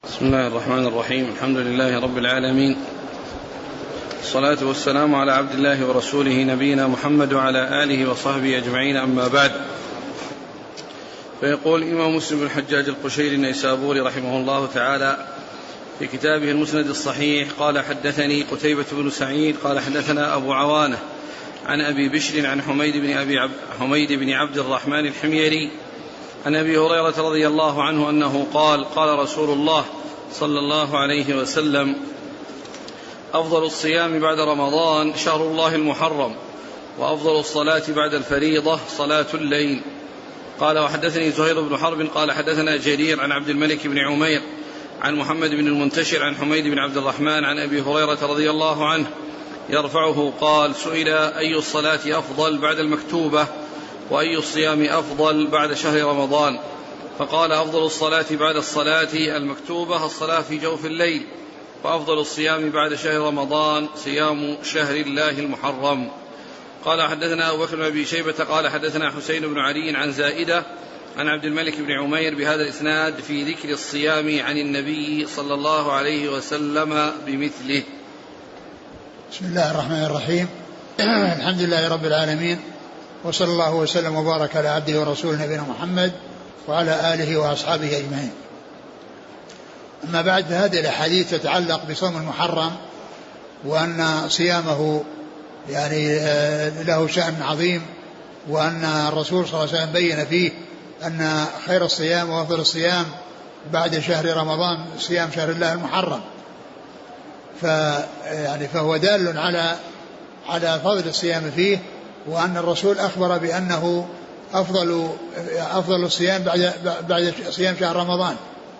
بسم الله الرحمن الرحيم. الحمد لله رب العالمين، الصلاة والسلام على عبد الله ورسوله نبينا محمد وعلى آله وصحبه أجمعين، أما بعد. فيقول الإمام مسلم بن الحجاج القشيري النيسابوري رحمه الله تعالى في كتابه المسند الصحيح قال: حدثني قتيبة بن سعيد قال حدثنا أبو عوانة عن أبي بشر عن حميد بن عبد الرحمن الحميري عن أبي هريرة رضي الله عنه أنه قال: قال رسول الله صلى الله عليه وسلم: أفضل الصيام بعد رمضان شهر الله المحرم، وأفضل الصلاة بعد الفريضة صلاة الليل. قال: وحدثني زهير بن حرب قال حدثنا جرير عن عبد الملك بن عمير عن محمد بن المنتشر عن حميد بن عبد الرحمن عن أبي هريرة رضي الله عنه يرفعه قال: سئل أي الصلاة أفضل بعد المكتوبة وأي الصيام أفضل بعد شهر رمضان؟ فقال: أفضل الصلاة بعد الصلاة المكتوبة الصلاة في جوف الليل، وأفضل الصيام بعد شهر رمضان صيام شهر الله المحرم. قال: حدثنا أبو بكر بن أبي شيبة قال حدثنا حسين بن علي عن زائدة عن عبد الملك بن عمير بهذا الإسناد في ذكر الصيام عن النبي صلى الله عليه وسلم بمثله. بسم الله الرحمن الرحيم. الحمد لله رب العالمين، وصلى الله وسلم وبارك على عبده ورسوله نبينا محمد وعلى آله وأصحابه أجمعين. أما بعد، فهذه الأحاديث تتعلق بصوم المحرم، وأن صيامه يعني له شأن عظيم، وأن الرسول صلى الله عليه وسلم بين فيه أن خير الصيام وأفضل الصيام بعد شهر رمضان صيام شهر الله المحرم. فهو دال على فضل الصيام فيه، وأن الرسول أخبر بأنه أفضل الصيام بعد صيام شهر رمضان.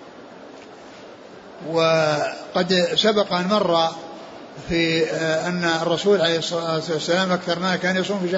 وقد سبق أن مر في أن الرسول عليه الصلاة والسلام أكثر ما كان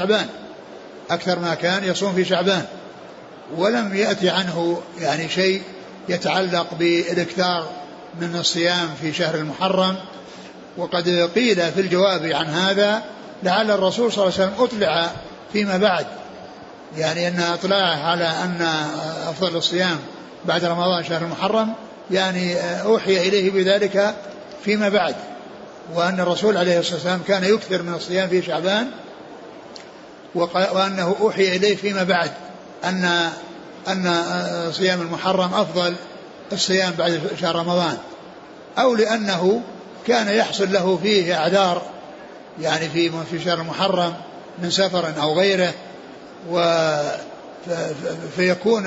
يصوم في شعبان، ولم يأتي عنه يعني شيء يتعلق بالاكثار من الصيام في شهر المحرم. وقد قيل في الجواب عن هذا لعل الرسول صلى الله عليه وسلم أطلع فيما بعد، يعني أن أطلعه على أن أفضل الصيام بعد رمضان شهر المحرم، يعني أوحي إليه بذلك فيما بعد، وأن الرسول عليه الصلاة والسلام كان يكثر من الصيام في شعبان، وأنه أوحي إليه فيما بعد أن صيام المحرم أفضل الصيام بعد شهر رمضان، أو لأنه كان يحصل له فيه أعذار يعني في شهر المحرم من سفر أو غيره، فيكون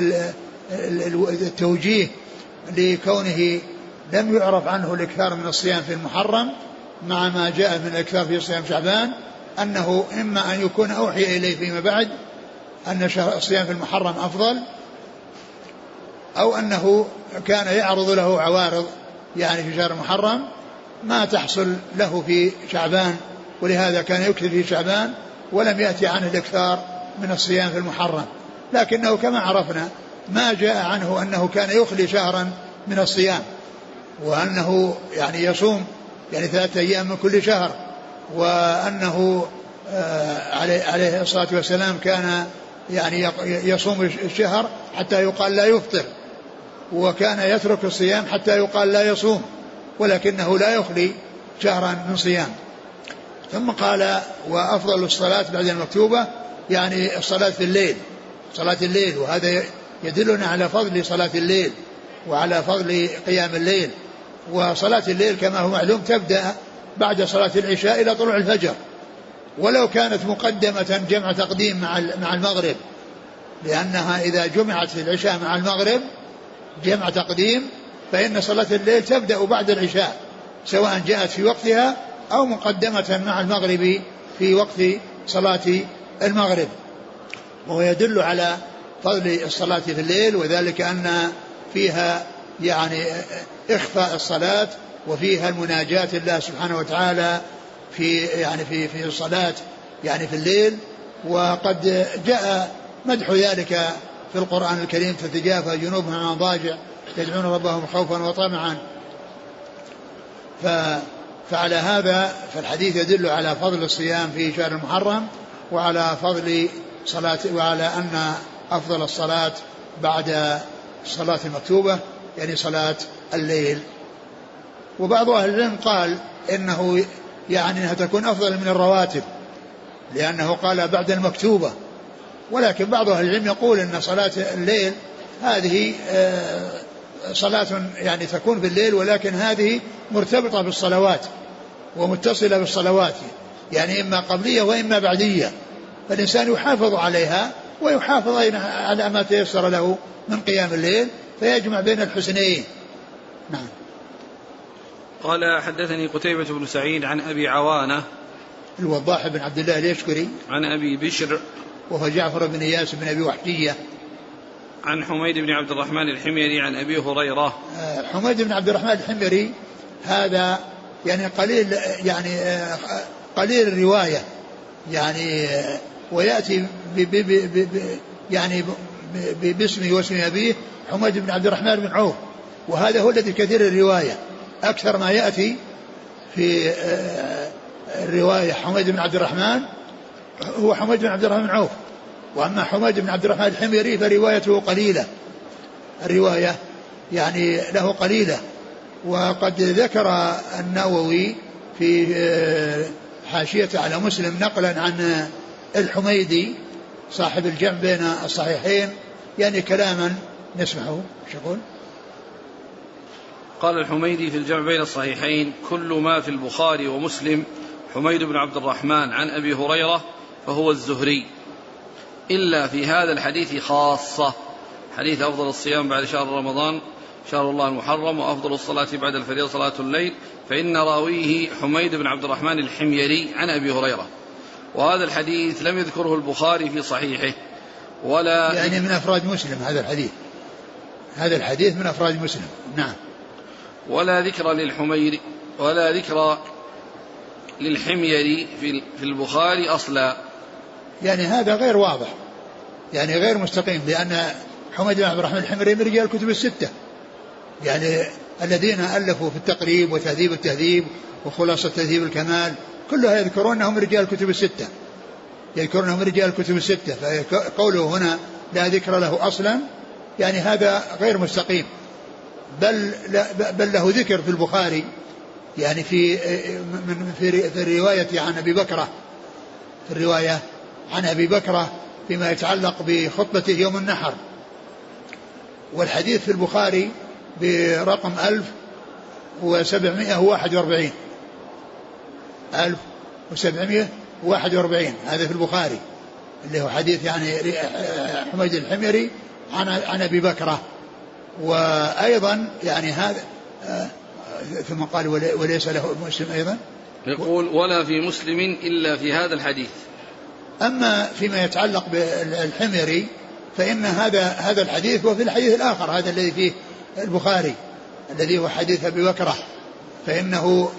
التوجيه لكونه لم يعرف عنه الإكثار من الصيام في المحرم مع ما جاء من الإكثار في صيام شعبان، أنه إما أن يكون أوحي إليه فيما بعد أن الصيام في المحرم أفضل، أو أنه كان يعرض له عوارض يعني في شهر المحرم ما تحصل له في شعبان، ولهذا كان يكثر في شعبان ولم يأتي عنه الإكثار من الصيام في المحرم. لكنه كما عرفنا ما جاء عنه أنه كان يخلي شهرا من الصيام، وأنه يعني يصوم يعني 3 أيام من كل شهر، وأنه عليه الصلاة والسلام كان يعني يصوم الشهر حتى يقال لا يفطر، وكان يترك الصيام حتى يقال لا يصوم، ولكنه لا يخلي شهرا من صيام. ثم قال: وأفضل الصلاة بعد المكتوبة يعني الصلاة في الليل، صلاة الليل، وهذا يدلنا على فضل صلاة الليل وعلى فضل قيام الليل. وصلاة الليل كما هو معلوم تبدأ بعد صلاة العشاء إلى طلوع الفجر، ولو كانت مقدمة جمع تقديم مع المغرب، لأنها إذا جمعت العشاء مع المغرب جمع تقديم فإن صلاة الليل تبدأ بعد العشاء، سواء جاءت في وقتها أو مقدمة مع المغرب في وقت صلاة المغرب. وهو يدل على فضل الصلاة في الليل، وذلك أن فيها يعني إخفاء الصلاة، وفيها المناجاة الله سبحانه وتعالى في الصلاة يعني في الليل. وقد جاء مدح ذلك في القرآن الكريم: تتجافى جنوبهم عن المضاجع يدعون ربهم خوفا وطمعا. فعلى هذا فالحديث يدل على فضل الصيام في شهر المحرم، وعلى فضل صلاة، وعلى أن أفضل الصلاة بعد الصلاة المكتوبة يعني صلاة الليل. وبعض أهل العلم قال إنه يعني أنها تكون أفضل من الرواتب لأنه قال بعد المكتوبة، ولكن بعض أهل العلم يقول إن صلاة الليل هذه صلاة يعني تكون بالليل، ولكن هذه مرتبطة بالصلوات ومتصلة بالصلوات، يعني إما قبلية وإما بعدية، فالإنسان يحافظ عليها ويحافظ على ما تيسر له من قيام الليل، فيجمع بين الحسنين. نعم. قال حدثني قتيبة بن سعيد عن أبي عوانة الوضاح بن عبد الله اليشكري عن أبي بشر وهو جعفر بن إياس بن أبي وحشية عن حميد بن عبد الرحمن الحميري عن أبي هريرة. حميد بن عبد الرحمن الحميري هذا يعني قليل الرواية يعني، ويأتي يعني باسمه واسم أبيه حميد بن عبد الرحمن بن عوف، وهذا هو الذي كثير الرواية، أكثر ما يأتي في الرواية حميد بن عبد الرحمن هو حميد بن عبد الرحمن بن عوف، وأما حميد بن عبد الرحمن الحميري فروايته قليلة، الرواية يعني له قليلة. وقد ذكر النووي في حاشية على مسلم نقلا عن الحميدي صاحب الجمع بين الصحيحين يعني كلاما نسمعه. شو يقول؟ قال الحميدي في الجمع بين الصحيحين: كل ما في البخاري ومسلم حميد بن عبد الرحمن عن أبي هريرة فهو الزهري، إلا في هذا الحديث خاصة، حديث أفضل الصيام بعد شهر رمضان شهر الله المحرم، وأفضل الصلاة بعد الفريضة صلاة الليل، فإن راويه حميد بن عبد الرحمن الحميري عن أبي هريرة، وهذا الحديث لم يذكره البخاري في صحيحه ولا يعني من أفراد مسلم. هذا الحديث من أفراد مسلم. نعم. ولا ذكر للحميري ولا ذكر للحميري في البخاري أصلا. يعني هذا غير واضح، يعني غير مستقيم، لأن حميد بن عبد الرحمن الحميري من رجال الكتب الستة، يعني الذين ألفوا في التقريب وتهذيب التهذيب وخلاصة تهذيب الكمال كلها يذكرونهم رجال الكتب الستة، يذكرونهم رجال الكتب الستة، فقوله هنا لا ذكر له أصلا يعني هذا غير مستقيم، بل له ذكر في البخاري يعني في الرواية عن أبي بكرة، في الرواية عن أبي بكرة فيما يتعلق بخطبته يوم النحر، والحديث في البخاري برقم 1741 1741 هذا في البخاري اللي هو حديث يعني حميد الحميري عن أبي بكرة. وأيضا يعني هذا ثم قال وليس له مسلم أيضا، يقول ولا في مسلم إلا في هذا الحديث. أما فيما يتعلق بالحميري فإن هذا الحديث وفي الحديث الآخر هذا الذي فيه البخاري الذي هو حديث أبي بكرة، فإنه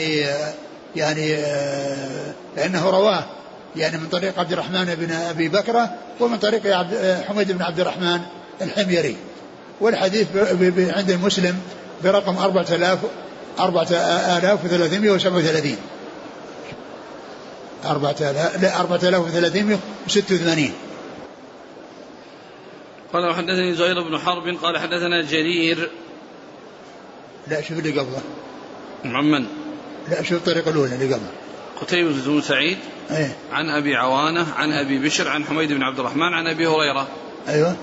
فإنه رواه يعني من طريق عبد الرحمن بن أبي بكرة ومن طريق حميد بن عبد الرحمن الحميري، والحديث عند المسلم برقم 4337 4386. قال حدثني زهير بن حرب قال حدثنا جرير. لا شوف اللي قبله. محمد. لا شوف الطريقة الأولى اللي قبله. قتيبة بن سعيد. أيه. عن أبي عوانة عن أبي بشر عن حميد بن عبد الرحمن عن أبي هريرة. أيوة.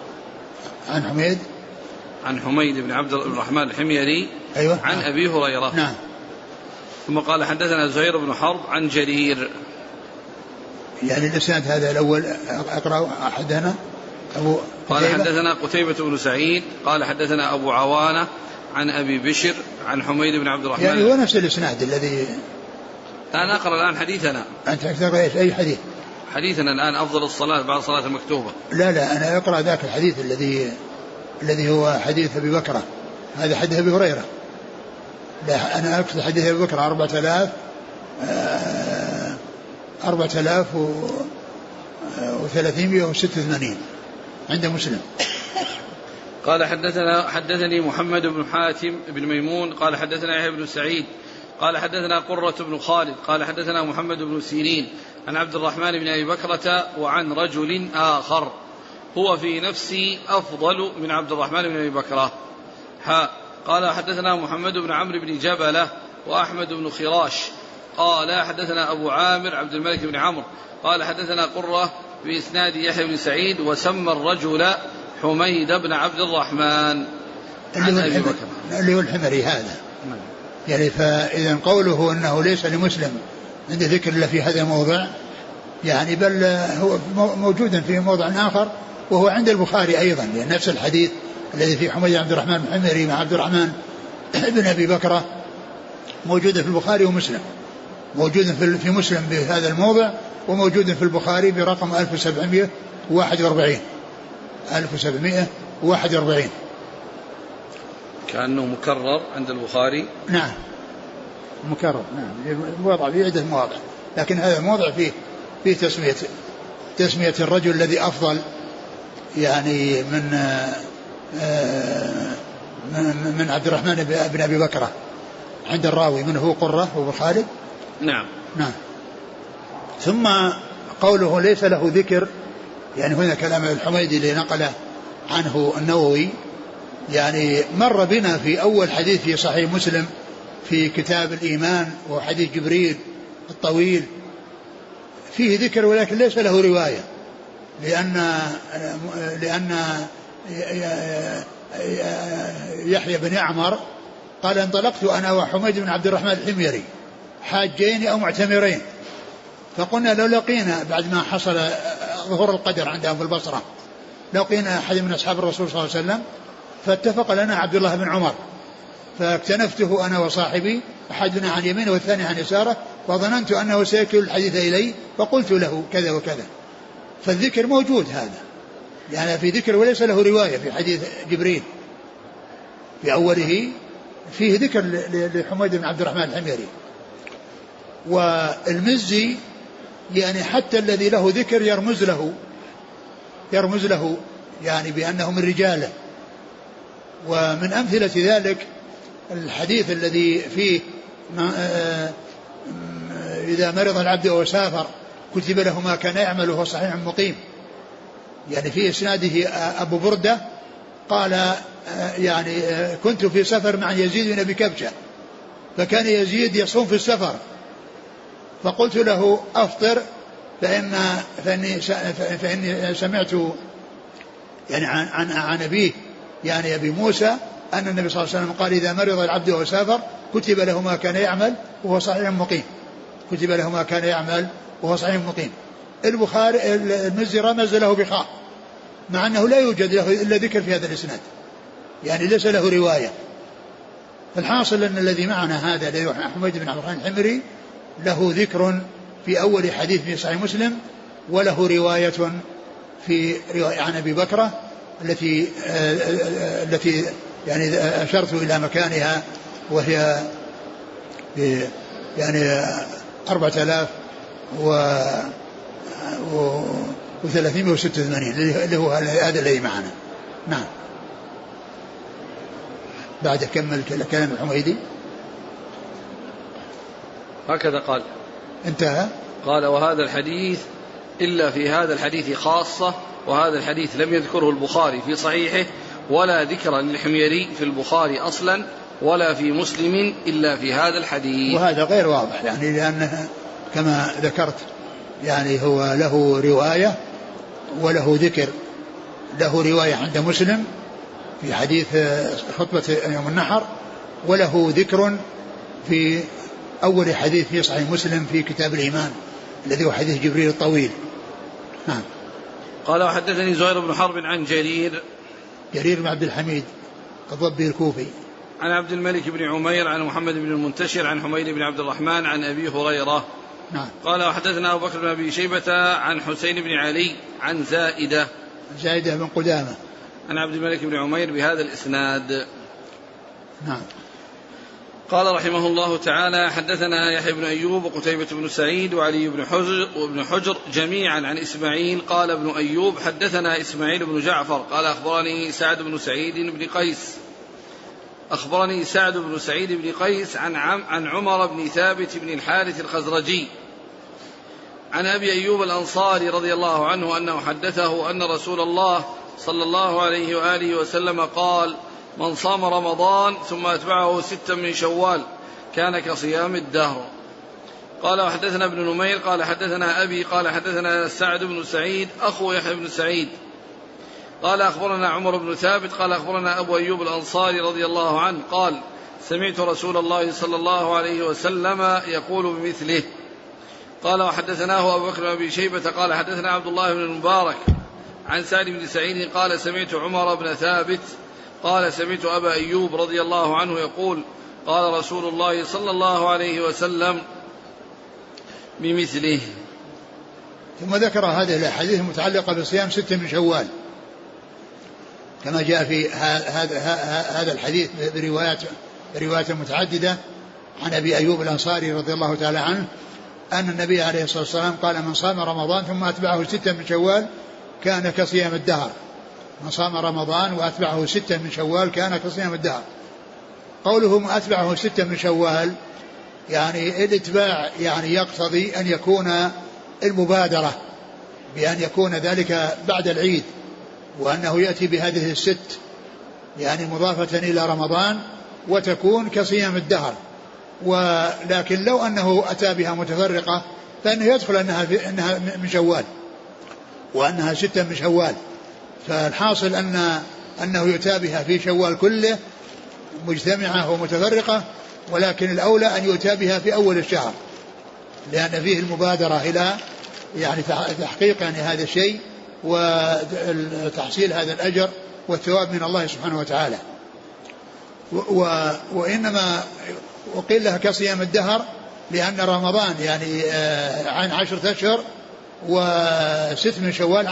عن حميد بن عبد الرحمن الحميري. أيوة. عن أبي هريرة. نعم. ثم قال حدثنا زهير بن حرب عن جرير. يعني الإسناد هذا الأول أقرأ أحدنا. قال حدثنا قتيبة بن سعيد قال حدثنا أبو عوانة عن أبي بشر عن حميد بن عبد الرحمن. يعني هو نفس الإسناد الذي أنا أقرأ الآن حديثنا. أنت تقرأ أي حديث؟ حديثنا الآن أفضل الصلاة بعد الصلاة المكتوبة. لا أنا أقرأ ذاك الحديث الذي هو حديث أبي بكرة، هذا حديث أبي هريرة. لا أنا أقصد حديث أبي بكرة 4386 عند مسلم. قال حدثني محمد بن حاتم بن ميمون قال حدثنا يحيى بن سعيد قال حدثنا قرة بن خالد قال حدثنا محمد بن سيرين عن عبد الرحمن بن أبي بكرة وعن رجل آخر هو في نفسي أفضل من عبد الرحمن بن أبي بكرة. قال حدثنا محمد بن عمرو بن جبلة وأحمد بن خراش قال حدثنا أبو عامر عبد الملك بن عمرو قال حدثنا قرة بإسناد يحيى بن سعيد وسمى الرجل حميد بن عبد الرحمن عن أبي بكر اللي هو الحمري هذا. يعني فإذا قوله أنه ليس لمسلم عند ذكر الله في هذا الموضع يعني بل هو موجود في موضع آخر وهو عند البخاري أيضا، لأن نفس الحديث الذي في حميد عبد الرحمن الحمري مع عبد الرحمن بن أبي بكر موجود في البخاري ومسلم، موجود في مسلم بهذا الموضع وموجود في البخاري برقم 1741 كأنه مكرر عند البخاري. نعم مكرر، نعم موضع في عدة مواضع، لكن هذا الموضع فيه تسمية الرجل الذي أفضل يعني من عبد الرحمن بن أبي بكر عند الراوي منه هو قرة وابن خالد. نعم. ثم قوله ليس له ذكر، يعني هنا كلام الحميدي اللي نقله عنه النووي، يعني مر بنا في أول حديث في صحيح مسلم في كتاب الإيمان وحديث جبريل الطويل فيه ذكر ولكن ليس له رواية، لأن يحيى بن عمر قال انطلقت أنا وحميد بن عبد الرحمن الحميري حاجين أو معتمرين، فقلنا لو لقينا بعد ما حصل ظهور القدر عندهم في البصرة لقينا أحد من أصحاب الرسول صلى الله عليه وسلم فاتفق لنا عبد الله بن عمر فاكتنفته أنا وصاحبي أحدنا عن يمينه والثاني عن يساره وظننت أنه سيكل الحديث إلي فقلت له كذا وكذا. فالذكر موجود هذا، يعني في ذكر وليس له رواية. في حديث جبريل في أوله فيه ذكر لحميد بن عبد الرحمن الحميري. والمزي يعني حتى الذي له ذكر يرمز له يعني بأنه من رجاله. ومن أمثلة ذلك الحديث الذي فيه إذا مرض العبد أو سافر كتب له ما كان يعمل وهو صحيح مقيم، يعني في إسناده أبو بردة قال يعني كنت في سفر مع يزيد بن أبي كبشة فكان يزيد يصوم في السفر فقلت له أفطر فإني سمعت يعني عن أبيه يعني أبي موسى أن النبي صلى الله عليه وسلم قال إذا مرض العبد وهو سافر كتب له ما كان يعمل وهو صحيح مقيم، كتب له ما كان يعمل وهو صحيح مقيم. البخاري المزي رمز له بخاء مع أنه لا يوجد له إلا ذكر في هذا الإسناد، يعني ليس له رواية. فالحاصل أن الذي معنا هذا الذي حميد بن عبد الرحمن الحمري له ذكر في أول حديث في صحيح مسلم وله رواية في عن أبي بكرة التي يعني أشرت إلى مكانها وهي يعني 4386 اللي هو هذا الذي معنا. نعم. بعد كمل كلام الحميدي هكذا قال انتهى قال وهذا الحديث إلا في هذا الحديث خاصة، وهذا الحديث لم يذكره البخاري في صحيحه ولا ذكر للحميري في البخاري أصلا ولا في مسلم إلا في هذا الحديث. وهذا غير واضح يعني لأنه كما ذكرت يعني هو له رواية وله ذكر، له رواية عند مسلم في حديث خطبة يوم النحر وله ذكر في أول حديث في صحيح مسلم في كتاب الإيمان الذي هو حديث جبريل الطويل. نعم. قال وحدثني زهير بن حرب عن جرير بن عبد الحميد الضبي الكوفي عن عبد الملك بن عمير عن محمد بن المنتشر عن حميد بن عبد الرحمن عن أبي هريرة. نعم. قال وحدثنا أبو بكر بن أبي شيبة عن حسين بن علي عن زائدة بن قدامة عن عبد الملك بن عمير بهذا الإسناد. نعم. قال رحمه الله تعالى حدثنا يحيى بن أيوب وقتيبة بن سعيد وعلي بن حجر جميعا عن إسماعيل. قال ابن أيوب حدثنا إسماعيل بن جعفر قال أخبرني سعد بن سعيد بن قيس عن عمر بن ثابت بن الحارث الخزرجي عن أبي أيوب الأنصاري رضي الله عنه أنه حدثه أن رسول الله صلى الله عليه وآله وسلم قال من صام رمضان ثم أتبعه 6 من شوال كان كصيام الدهر. قال وحدثنا ابن نمير قال حدثنا أبي قال حدثنا سعد بن سعيد أخو يحيى بن سعيد قال أخبرنا عمر بن ثابت قال أخبرنا أبو أيوب الأنصاري رضي الله عنه قال سمعت رسول الله صلى الله عليه وسلم يقول بمثله. قال وحدثناه أبو بكر بن شيبة قال حدثنا عبد الله بن المبارك عن سعد بن سعيد قال سمعت عمر بن ثابت قال سمعت أبا أيوب رضي الله عنه يقول قال رسول الله صلى الله عليه وسلم بمثله. ثم ذكر هذه الأحاديث المتعلقة بصيام 6 من شوال كما جاء في هذا الحديث بروايات متعددة عن أبي أيوب الأنصاري رضي الله تعالى عنه أن النبي عليه الصلاة والسلام قال من صام رمضان ثم أتبعه 6 من شوال كان كصيام الدهر. من صام رمضان وأتبعه 6 من شوال كان كصيام الدهر. قوله ما أتبعه 6 من شوال يعني الاتباع يعني يقتضي أن يكون المبادرة بأن يكون ذلك بعد العيد وأنه يأتي بهذه 6 يعني مضافة إلى رمضان وتكون كصيام الدهر. ولكن لو أنه أتى بها متفرقة فإنه يدخل أنها من شوال وأنها 6 من شوال. فالحاصل أنه يؤتى بها في شوال كله مجتمعة ومتفرقة ولكن الأولى أن يؤتى بها في أول الشهر لأن فيه المبادرة إلى يعني تحقيق يعني هذا الشيء وتحصيل هذا الأجر والثواب من الله سبحانه وتعالى. وإنما وقيل لها كصيام الدهر لأن رمضان يعني عن 10 أشهر و6 من شوال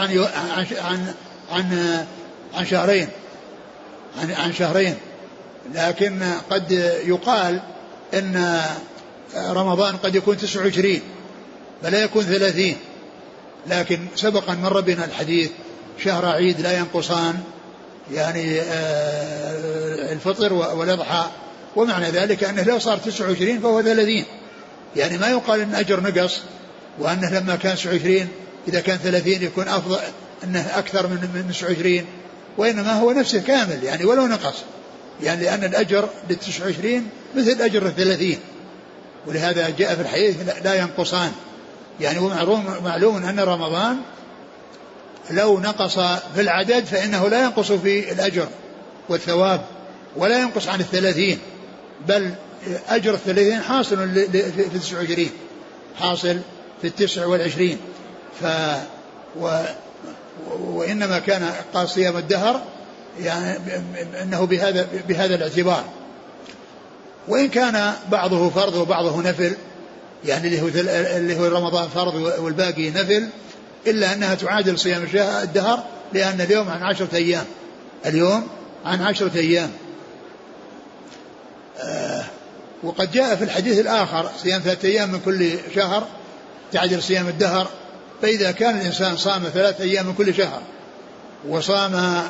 عن شهرين عن شهرين. لكن قد يقال إن رمضان قد يكون 29 فلا يكون 30 لكن سبقا مر بنا الحديث شهر عيد لا ينقصان يعني الفطر والأضحى ومعنى ذلك أنه لو صار 29 فهو 30 يعني ما يقال أن أجر نقص وأنه لما كان 29 إذا كان 30 يكون أفضل أنه أكثر من 29 وإنما هو نفسه كامل يعني ولو نقص يعني لأن الأجر لل29 مثل أجر 30 ولهذا جاء في الحديث لا ينقصان يعني ومعلوم أن رمضان لو نقص في العدد فإنه لا ينقص في الأجر والثواب ولا ينقص عن 30 بل أجر 30 حاصل في 29 حاصل في 29 وإنما كان قال صيام الدهر يعني أنه بهذا الاعتبار وإن كان بعضه فرض وبعضه نفل يعني اللي هو رمضان فرض والباقي نفل إلا أنها تعادل صيام الدهر لأن اليوم عن 10 أيام اليوم عن 10 أيام. وقد جاء في الحديث الآخر صيام 3 أيام من كل شهر تعادل صيام الدهر. فإذا كان الإنسان صام 3 أيام من كل شهر وصام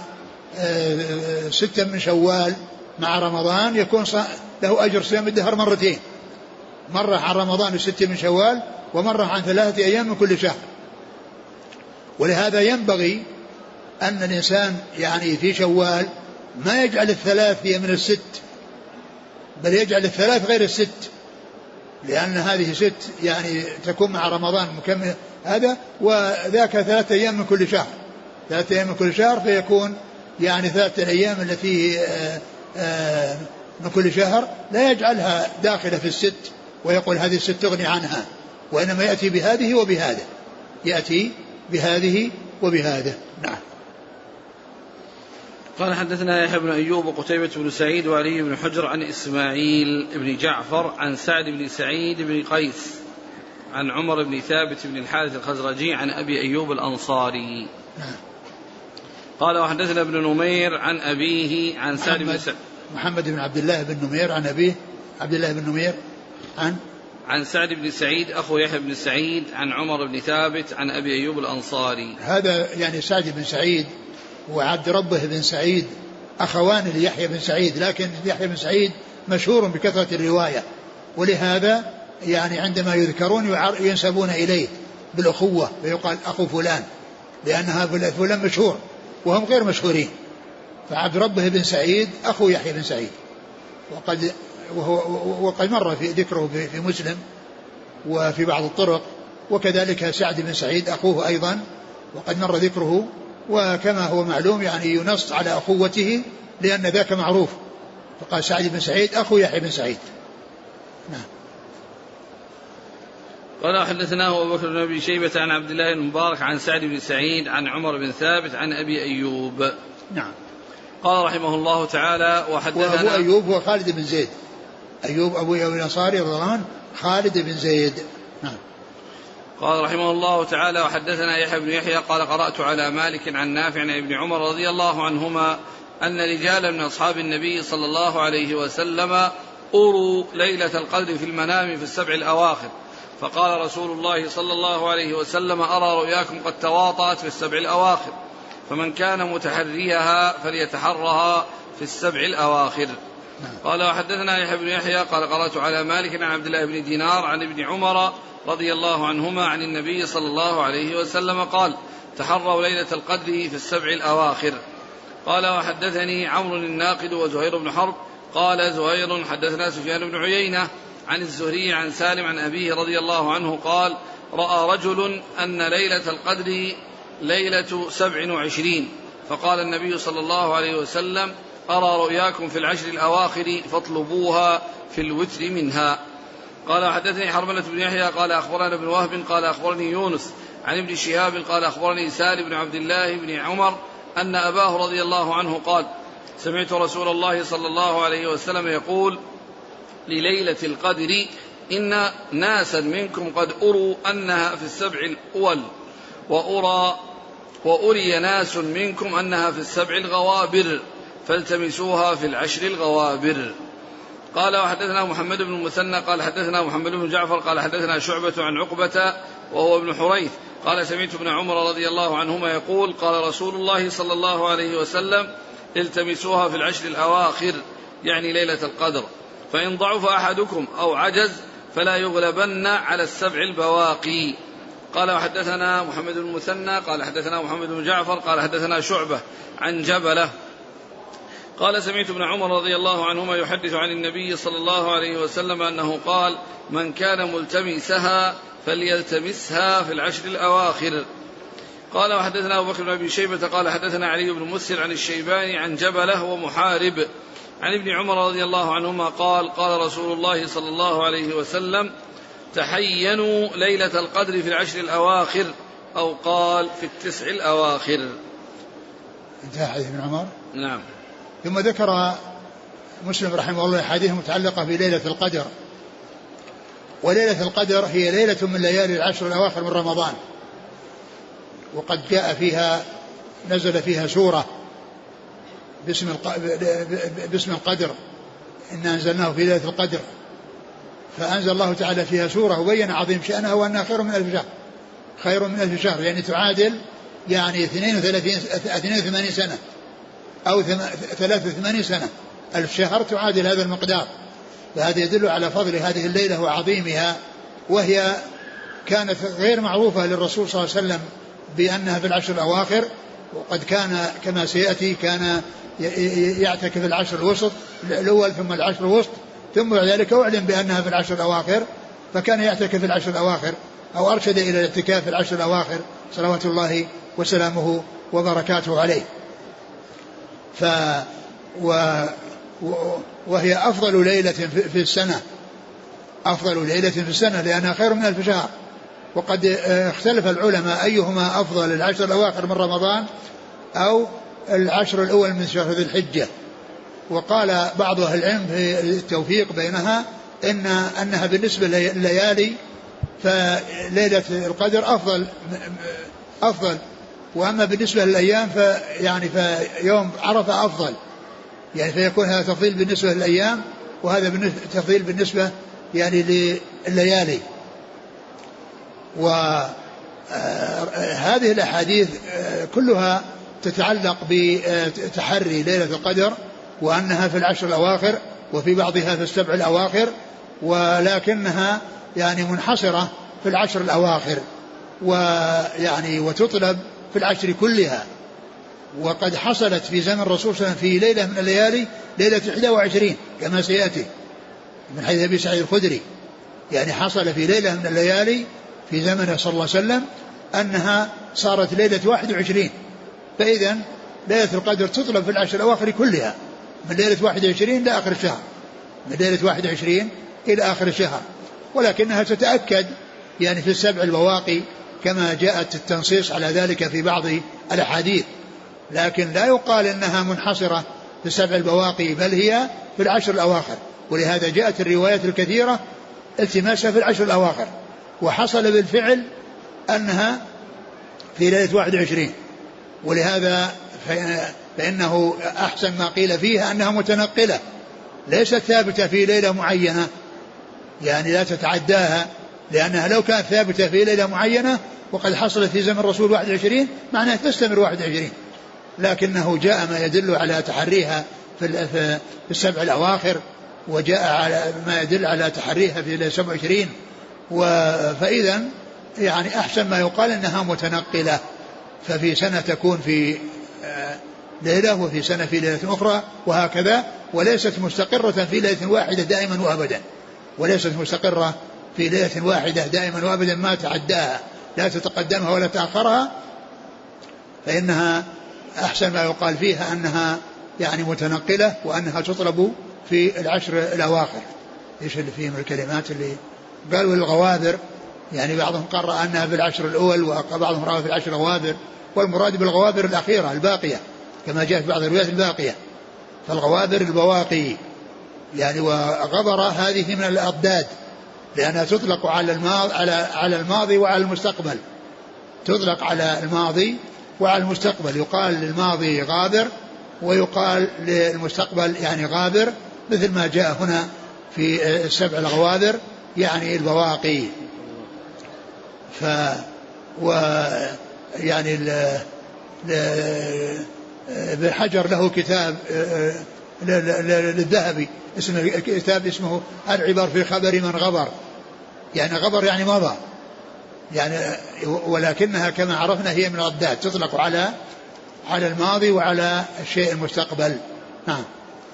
6 من شوال مع رمضان يكون له أجر صيام الدهر مرتين مرة عن رمضان 6 من شوال ومرة عن 3 أيام من كل شهر. ولهذا ينبغي أن الإنسان يعني في شوال ما يجعل 3 هي من 6 بل يجعل 3 غير 6 لأن هذه 6 يعني تكون مع رمضان مكمل هذا وذاك 3 أيام من كل شهر 3 أيام من كل شهر فيكون يعني 3 الأيام التي من كل شهر لا يجعلها داخلة في 6 ويقول هذه 6 تغني عنها وإنما يأتي بهذه وبهذا يأتي بهذه وبهذا. نعم. قال حدثنا يحيى بن أيوب وقتيبة بن سعيد وعلي بن حجر عن إسماعيل بن جعفر عن سعد بن سعيد بن قيس عن عمر بن ثابت بن الحارث الخزرجي عن أبي أيوب الأنصاري. قال وحدثنا ابن نمير عن أبيه عن سعد بن سعيد محمد بن عبد الله بن نمير عن أبيه عبد الله بن نمير عن سعد بن سعيد أخو يحيى بن سعيد عن عمر بن ثابت عن أبي أيوب الأنصاري. هذا يعني سعد بن سعيد وعبد ربه بن سعيد أخوان ليحيى بن سعيد لكن يحيى بن سعيد مشهور بكثرة الرواية ولهذا يعني عندما يذكرون ينسبون إليه بالأخوة ويقال أخو فلان لأن هذا فلان مشهور وهم غير مشهورين فعبد ربه بن سعيد أخو يحيى بن سعيد، وقد مر في ذكره في مسلم وفي بعض الطرق، وكذلك سعد بن سعيد أخوه أيضا وقد مر ذكره، وكما هو معلوم يعني ينص على أخوته لأن ذاك معروف، فقال سعد بن سعيد أخو يحيى بن سعيد. نعم. قال حدثناه أبو بكر بن أبي شيبة عن عبد الله المبارك عن سعد بن سعيد عن عمر بن ثابت عن أبي أيوب. نعم. قال رحمه الله تعالى وحدثنا. وأبو أيوب هو خالد بن زيد، أيوب أبو أيوب الأنصاري رضي الله عنه خالد بن زيد. نعم. قال رحمه الله تعالى وحدثنا يحيى بن يحيى قال قرأت على مالك عن نافع عن ابن عمر رضي الله عنهما أن رجالا من أصحاب النبي صلى الله عليه وسلم أروا ليلة القدر في المنام في السبع الأواخر، فقال رسول الله صلى الله عليه وسلم أرى رؤياكم قد تواطأت في السبع الأواخر، فمن كان متحريها فليتحرها في السبع الأواخر. قال وحدثنا يحيى بن يحيى قال قرأت على مالك عن عبد الله بن دينار عن ابن عمر رضي الله عنهما عن النبي صلى الله عليه وسلم قال تحروا ليلة القدر في السبع الأواخر. قال وحدثني عمرو الناقد وزهير بن حرب قال زهير حدثنا سفيان بن عيينة عن الزهري عن سالم عن أبيه رضي الله عنه قال رأى رجل أن ليلة القدر ليلة 27، فقال النبي صلى الله عليه وسلم أرى رؤياكم في العشر الأواخر فاطلبوها في الوتر منها. قال حدثني حرملة بن يحيى قال أخبرنا ابن وهب قال أخبرني يونس عن ابن شهاب قال أخبرني سالم بن عبد الله بن عمر أن أباه رضي الله عنه قال سمعت رسول الله صلى الله عليه وسلم يقول لليلة القدر إن ناسا منكم قد أروا أنها في السبع الأول وأري ناس منكم أنها في السبع الغوابر فالتمسوها في العشر الغوابر. قال وحدثنا محمد بن المثنى قال حدثنا محمد بن جعفر قال حدثنا شعبة عن عقبة وهو ابن حريث قال سمعت ابن عمر رضي الله عنهما يقول قال رسول الله صلى الله عليه وسلم التمسوها في العشر الأواخر يعني ليلة القدر، فإن ضعف أحدكم أو عجز فلا يغلبن على السبع البواقي. قال وحدثنا محمد بن المثنى قال حدثنا محمد بن جعفر قال حدثنا شعبة عن جبلة قال سمعت ابن عمر رضي الله عنهما يحدث عن النبي صلى الله عليه وسلم أنه قال من كان ملتمسها فليلتمسها في العشر الأواخر. قال وحدثنا أبو بكر بن أبي شيبة قال حدثنا علي بن مسهر عن الشيباني عن جبلة ومحارب عن ابن عمر رضي الله عنهما قال قال رسول الله صلى الله عليه وسلم تحينوا ليلة القدر في العشر الأواخر أو قال في التسع الأواخر. انتهى حديث ابن عمر. نعم. ثم ذكر مسلم رحمه الله حديث متعلقة بليلة القدر، وليلة القدر هي ليلة من ليالي العشر الأواخر من رمضان، وقد جاء فيها نزل فيها سورة باسم القدر إنا أنزلناه في ليلة القدر، فأنزل الله تعالى فيها سورة وبين عظيم شأنها وأنها خير من 1000 شهر، خير من 1000 شهر يعني تعادل يعني 82 سنة أو 83 سنة، 1000 شهر تعادل هذا المقدار. فهذا يدل على فضل هذه الليلة وعظيمها، وهي كانت غير معروفة للرسول صلى الله عليه وسلم بأنها في العشر الأواخر، وقد كان كما سيأتي كان يعتكف العشر الوسط الأول ثم العشر الوسط ثم بعد ذلك أعلن بأنها في العشر الأواخر، فكان يعتكف العشر الأواخر أو أرشد إلى الاعتكاف في العشر الأواخر صلوات الله وسلامه وبركاته عليه. وهي أفضل ليلة في السنة، أفضل ليلة في السنة لأنها خير من 1000 شهر. وقد اختلف العلماء أيهما أفضل، العشر الأواخر من رمضان أو العشر الأول من شهر ذي الحجة. وقال بعض أهل العلم في التوفيق بينها أنها بالنسبة لليالي فليلة القدر أفضل، وأما بالنسبة للأيام فيوم عرفة أفضل، يعني فيكون هذا تفضيل بالنسبة للأيام وهذا تفضيل بالنسبة يعني لليالي. وهذه الأحاديث كلها تتعلق بتحري ليلة القدر وأنها في العشر الأواخر وفي بعضها في السبع الأواخر، ولكنها يعني منحصرة في العشر الأواخر ويعني وتطلب في العشر كلها. وقد حصلت في زمن الرسول صلى الله عليه وسلم في ليلة من الليالي ليلة 21 كما سيأتي من حديث أبي سعيد الخدري، يعني حصل في ليلة من الليالي في زمنه صلى الله عليه وسلم أنها صارت ليلة 21. فإذا ليلة القدر تطلب في العشر الأواخر كلها من ليلة 21 إلى آخر الشهر، من ليلة 21 إلى آخر الشهر، ولكنها تتأكد يعني في السبع البواقي كما جاءت التنصيص على ذلك في بعض الأحاديث، لكن لا يقال إنها منحصرة في السبع البواقي بل هي في العشر الأواخر، ولهذا جاءت الروايات الكثيرة التماسها في العشر الأواخر، وحصل بالفعل أنها في ليلة 21. ولهذا فإنه أحسن ما قيل فيها أنها متنقلة ليست ثابتة في ليلة معينة، يعني لا تتعداها، لأنها لو كانت ثابتة في ليلة معينة وقد حصلت في زمن الرسول 21 معناها تستمر 21، لكنه جاء ما يدل على تحريها في السبع الأواخر، وجاء على ما يدل على تحريها في ليلة 27. فإذا يعني أحسن ما يقال أنها متنقلة، ففي سنة تكون في ليلة وفي سنة في ليلة أخرى وهكذا، وليست مستقرة في ليلة واحدة دائما وأبدا، وليست مستقرة في ليلة واحدة دائما وأبدا ما تعداها لا تتقدمها ولا تأخرها، فإنها أحسن ما يقال فيها أنها يعني متنقلة وأنها تطلب في العشر الأواخر. إيش اللي فيه من الكلمات اللي قالوا الغوابر، يعني بعضهم قرأ أنها في العشر الأول وبعضهم رأى في العشر الأواخر، والمراد بالغوابر الأخيرة الباقية كما جاء في بعض الروايات الباقية، فالغوابر البواقي يعني. وغبر هذه من الأضداد لأنها تطلق على الماضي وعلى المستقبل، تطلق على الماضي وعلى المستقبل، يقال للماضي غابر ويقال للمستقبل يعني غابر، مثل ما جاء هنا في السبع الغوابر يعني البواقي. يعني ابن حجر له كتاب للذهبي كتاب اسمه العبر في خبر من غبر، يعني غبر يعني مضى يعني، ولكنها كما عرفنا هي من الأضداد تطلق على الماضي وعلى الشيء المستقبل. نعم.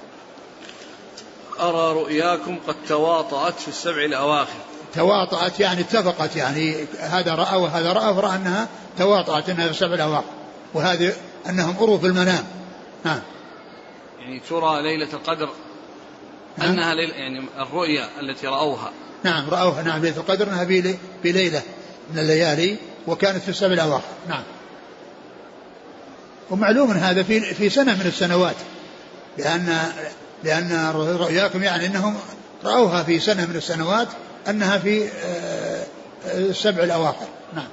أرى رؤياكم قد تواطأت في السبع الأواخر. تواطأت يعني اتفقت، يعني هذا رأى وهذا رأى فرأى أنها تواطأت أنها في السبع الأواخر، وهذه أنهم أروا في المنام. نعم. يعني ترى ليلة القدر أنها يعني الرؤيا التي رأوها. نعم رأوها، نعم ليلة القدر أنها بليلة من الليالي وكانت في السبع الأواخر. نعم. ومعلوم هذا في سنة من السنوات، لأن رؤياكم يعني أنهم رأوها في سنة من السنوات أنها في السبع الأواخر. نعم.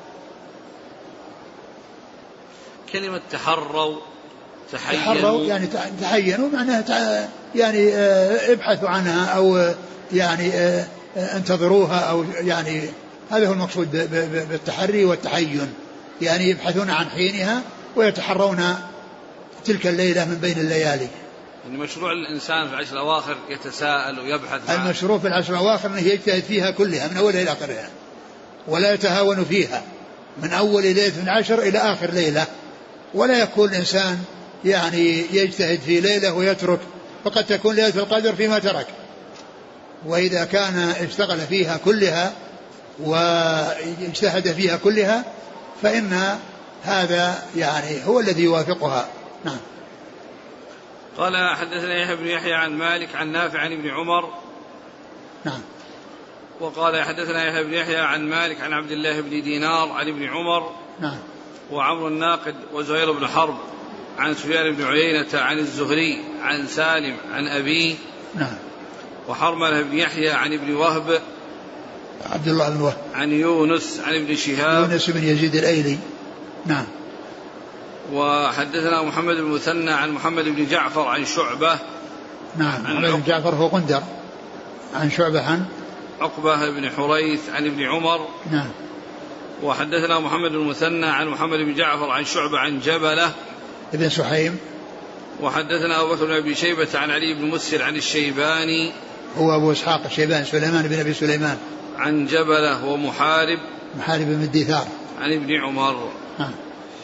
كلمة تحروا يعني تحينوا معناها يعني ابحثوا عنها أو يعني انتظروها، أو يعني هذا هو المقصود بالتحري والتحين، يعني يبحثون عن حينها ويتحرون تلك الليلة من بين الليالي. يعني مشروع الإنسان في العشر الأواخر يتساءل ويبحث. المشروع في العشر الأواخر أنه يجتهد فيها كلها من أولها إلى آخرها، ولا يتهاون فيها من أول ليلة من عشر إلى آخر ليلة، ولا يكون الإنسان يعني يجتهد في ليلة ويترك، فقد تكون ليلة القدر فيما ترك. وإذا كان اشتغل فيها كلها واجتهد فيها كلها فإن هذا يعني هو الذي يوافقها. نعم. قال حدثنا يحيى بن يحيى عن مالك عن نافع عن ابن عمر. نعم. وقال حدثنا يحيى بن يحيى عن مالك عن عبد الله بن دينار عن ابن عمر. نعم. وعمرو الناقد وزهير بن حرب عن سفيان بن عيينة عن الزهري عن سالم عن أبيه. نعم. وحرملة بن يحيى عن ابن وهب عبد الله بن وهب عن يونس عن ابن شهاب يونس بن يزيد الأيلي. نعم. وحدثنا محمد بن المثنى عن محمد بن جعفر عن شعبة. نعم. محمد بن جعفر هو غندر عن شعبة عن عقبة بن حريث عن ابن عمر. نعم. وحدثنا محمد بن المثنى عن محمد بن جعفر عن شعبة عن جبلة ابن سحيم. وحدثنا أبو بكر بن أبي شيبة عن علي بن مسهر عن الشيباني هو أبو إسحاق الشيباني سليمان بن أبي سليمان عن جبلة ومحارب بن الدثار عن ابن عمر.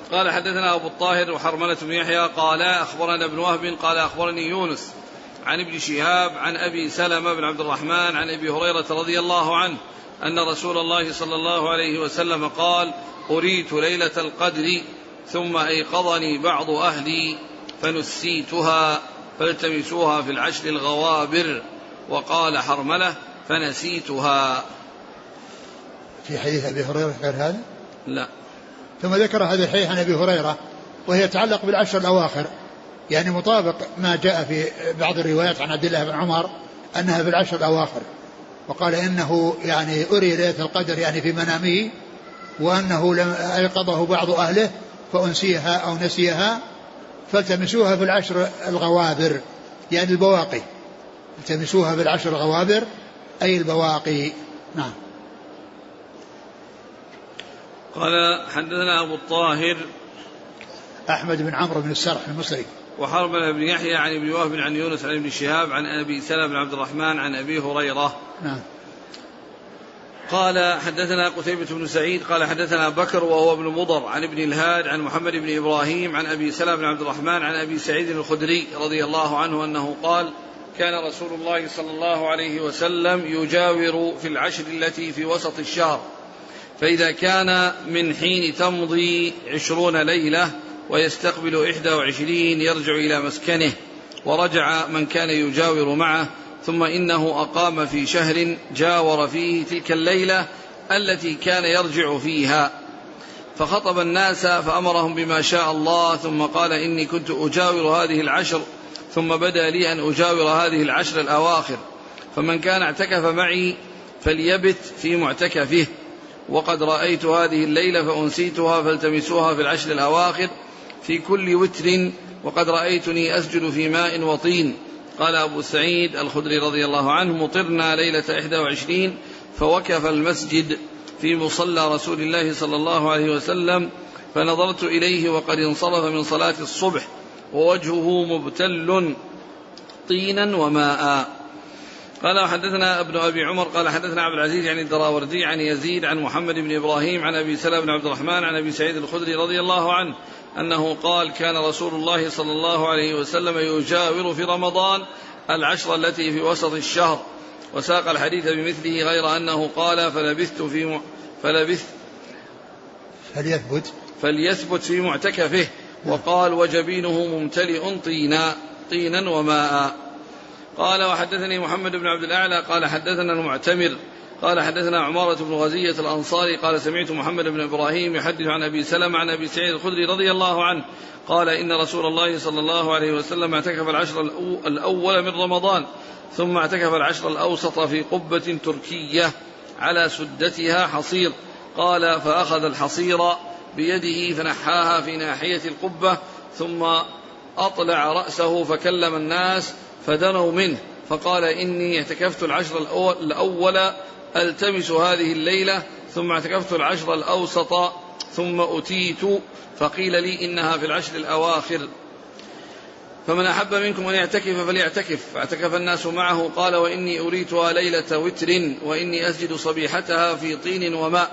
قال حدثنا أبو الطاهر وحرملة بن يحيى قال أخبرنا ابن وهب قال أخبرني يونس عن ابن شهاب عن أبي سلمة بن عبد الرحمن عن أبي هريرة رضي الله عنه أن رسول الله صلى الله عليه وسلم قال أريت ليلة القدر ثم أيقظني بعض أهلي فنسيتها فالتمسوها في العشر الغوابر. وقال حرملة فنسيتها. في حديث أبي هريرة غير هذا؟ لا. ثم ذكر هذا الحديث عن أبي هريرة وهي يتعلق بالعشر الأواخر، يعني مطابق ما جاء في بعض الروايات عن عبد الله بن عمر أنها في العشر الأواخر، وقال إنه يعني أري ليلة القدر يعني في منامه، وأنه لم أيقظه بعض أهله فأنسيها أو نسيها فالتمسوها في العشر الغوابر، يعني البواقي، التمسوها في العشر الغوابر أي البواقي. نعم. قال حدثنا أبو الطاهر أحمد بن عمرو بن السرح المصري وحرملة بن يحيى عن ابن وهب عن يونس عن ابن شهاب عن أبي سلمة بن عبد الرحمن عن أبي هريرة. نعم. قال حدثنا قتيبة بن سعيد قال حدثنا بكر وهو ابن مضر عن ابن الهاد عن محمد بن إبراهيم عن أبي سلمة بن عبد الرحمن عن أبي سعيد الخدري رضي الله عنه أنه قال كان رسول الله صلى الله عليه وسلم يجاور في العشر التي في وسط الشهر، فإذا كان من حين تمضي 20 ليلة ويستقبل 21 يرجع إلى مسكنه، ورجع من كان يجاور معه، ثم إنه أقام في شهر جاور فيه تلك الليلة التي كان يرجع فيها، فخطب الناس فأمرهم بما شاء الله، ثم قال إني كنت أجاور هذه العشر، ثم بدا لي أن أجاور هذه العشر الأواخر، فمن كان اعتكف معي فليبت في معتكفه، وقد رأيت هذه الليلة فأنسيتها فالتمسوها في العشر الأواخر في كل وتر، وقد رأيتني أسجد في ماء وطين. قال أبو سعيد الخدري رضي الله عنه مطرنا ليلة 21 فوكف المسجد في مصلى رسول الله صلى الله عليه وسلم، فنظرت إليه وقد انصرف من صلاة الصبح ووجهه مبتل طينا وماء. قال حدثنا ابن أبي عمر قال حدثنا عبد العزيز عن الدراوردي عن يزيد عن محمد بن إبراهيم عن أبي سلمة بن عبد الرحمن عن أبي سعيد الخدري رضي الله عنه أنه قال كان رسول الله صلى الله عليه وسلم يجاور في رمضان العشر التي في وسط الشهر، وساق الحديث بمثله غير أنه قال فليثبت في معتكفه، وقال وجبينه ممتلئ طينا وماء. قال وحدثني محمد بن عبد الأعلى قال حدثنا المعتمر قال حدثنا عمارة بن غزية الأنصاري قال سمعت محمد بن إبراهيم يحدث عن أبي سلمة عن أبي سعيد الخدري رضي الله عنه قال إن رسول الله صلى الله عليه وسلم اعتكف العشر الأول من رمضان، ثم اعتكف العشر الأوسط في قبة تركية على سدتها حصير، قال فأخذ الحصير بيده فنحاها في ناحية القبة، ثم أطلع رأسه فكلم الناس فدنوا منه، فقال إني اعتكفت العشر الأول ألتمس هذه الليلة، ثم اعتكفت العشر الأوسط، ثم أتيت فقيل لي إنها في العشر الأواخر، فمن أحب منكم أن يعتكف فليعتكف، فاعتكف الناس معه. قال وإني أريتها ليلة وتر، وإني أسجد صبيحتها في طين وماء،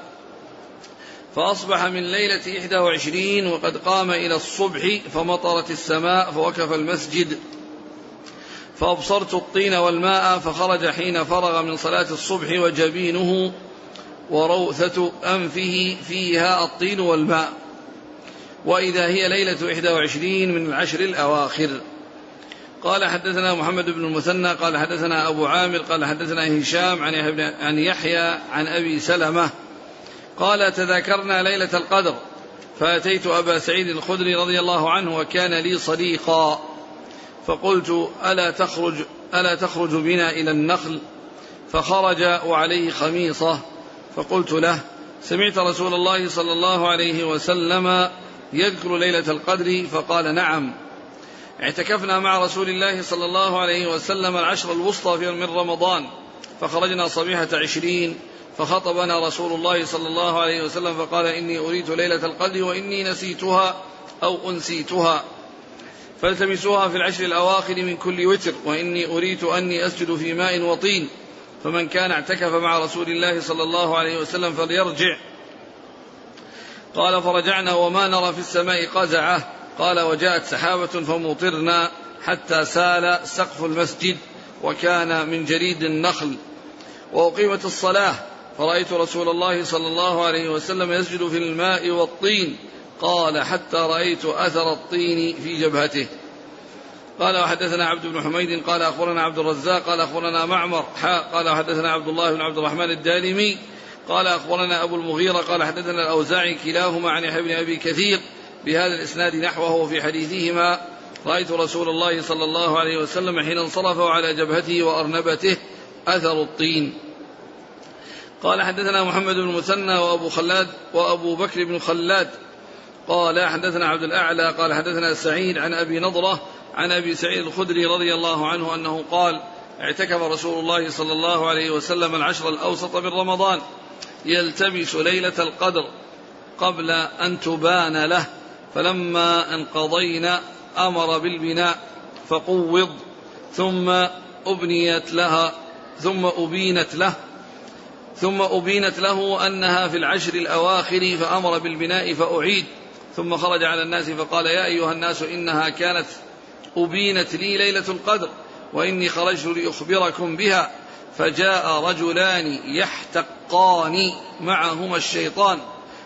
فأصبح من ليلة 21 وقد قام إلى الصبح فمطرت السماء فوقف المسجد، فأبصرت الطين والماء، فخرج حين فرغ من صلاة الصبح وجبينه وروثة أنفه فيها الطين والماء، وإذا هي ليلة 21 من العشر الأواخر. قال حدثنا محمد بن المثنى قال حدثنا أبو عامر قال حدثنا هشام عن يحيى عن أبي سلمة قال تذاكرنا ليلة القدر، فأتيت أبا سعيد الخدري رضي الله عنه وكان لي صديقا، فقلت ألا تخرج بنا إلى النخل؟ فخرج وعليه خميصة، فقلت له سمعت رسول الله صلى الله عليه وسلم يذكر ليلة القدر؟ فقال نعم. اعتكفنا مع رسول الله صلى الله عليه وسلم العشر الوسطى من رمضان، فخرجنا صبيحة 20، فخطبنا رسول الله صلى الله عليه وسلم فقال إني أريت ليلة القدر وإني نسيتها أو أنسيتها، فالتمسوها في العشر الأواخر من كل وتر، وإني أريت أني أسجد في ماء وطين، فمن كان اعتكف مع رسول الله صلى الله عليه وسلم فليرجع. قال فرجعنا وما نرى في السماء قزعة. قال وجاءت سحابة فمطرنا حتى سال سقف المسجد وكان من جريد النخل. وأقيمت الصلاة فرأيت رسول الله صلى الله عليه وسلم يسجد في الماء والطين. قال حتى رأيت أثر الطين في جبهته. قال وحدثنا عبد بن حميد قال أخبرنا عبد الرزاق قال أخبرنا معمر قال حدثنا عبد الله بن عبد الرحمن الدارمي قال أخبرنا أبو المغيرة قال حدثنا الأوزاعي كلاهما عن يحيى بن أبي كثير بهذا الإسناد نحوه. وفي حديثهما رأيت رسول الله صلى الله عليه وسلم حين انصرف وعلى جبهته وأرنبته أثر الطين. قال حدثنا محمد بن المثنى وأبو بكر بن خلاد قال حدثنا عبد الأعلى قال حدثنا سعيد عن أبي نضرة عن أبي سعيد الخدري رضي الله عنه أنه قال اعتكف رسول الله صلى الله عليه وسلم العشر الأوسط من رمضان يلتمس ليلة القدر قبل أن تبان له، فلما انقضينا أمر بالبناء فقوض ثم أبينت له أنها في العشر الأواخر فأمر بالبناء فأعيد. ثم خرج على الناس فقال يا أيها الناس إنها كانت أبينت لي ليلة القدر وإني خرجت لأخبركم بها. فجاء رجلان يحتقان معهما الشيطان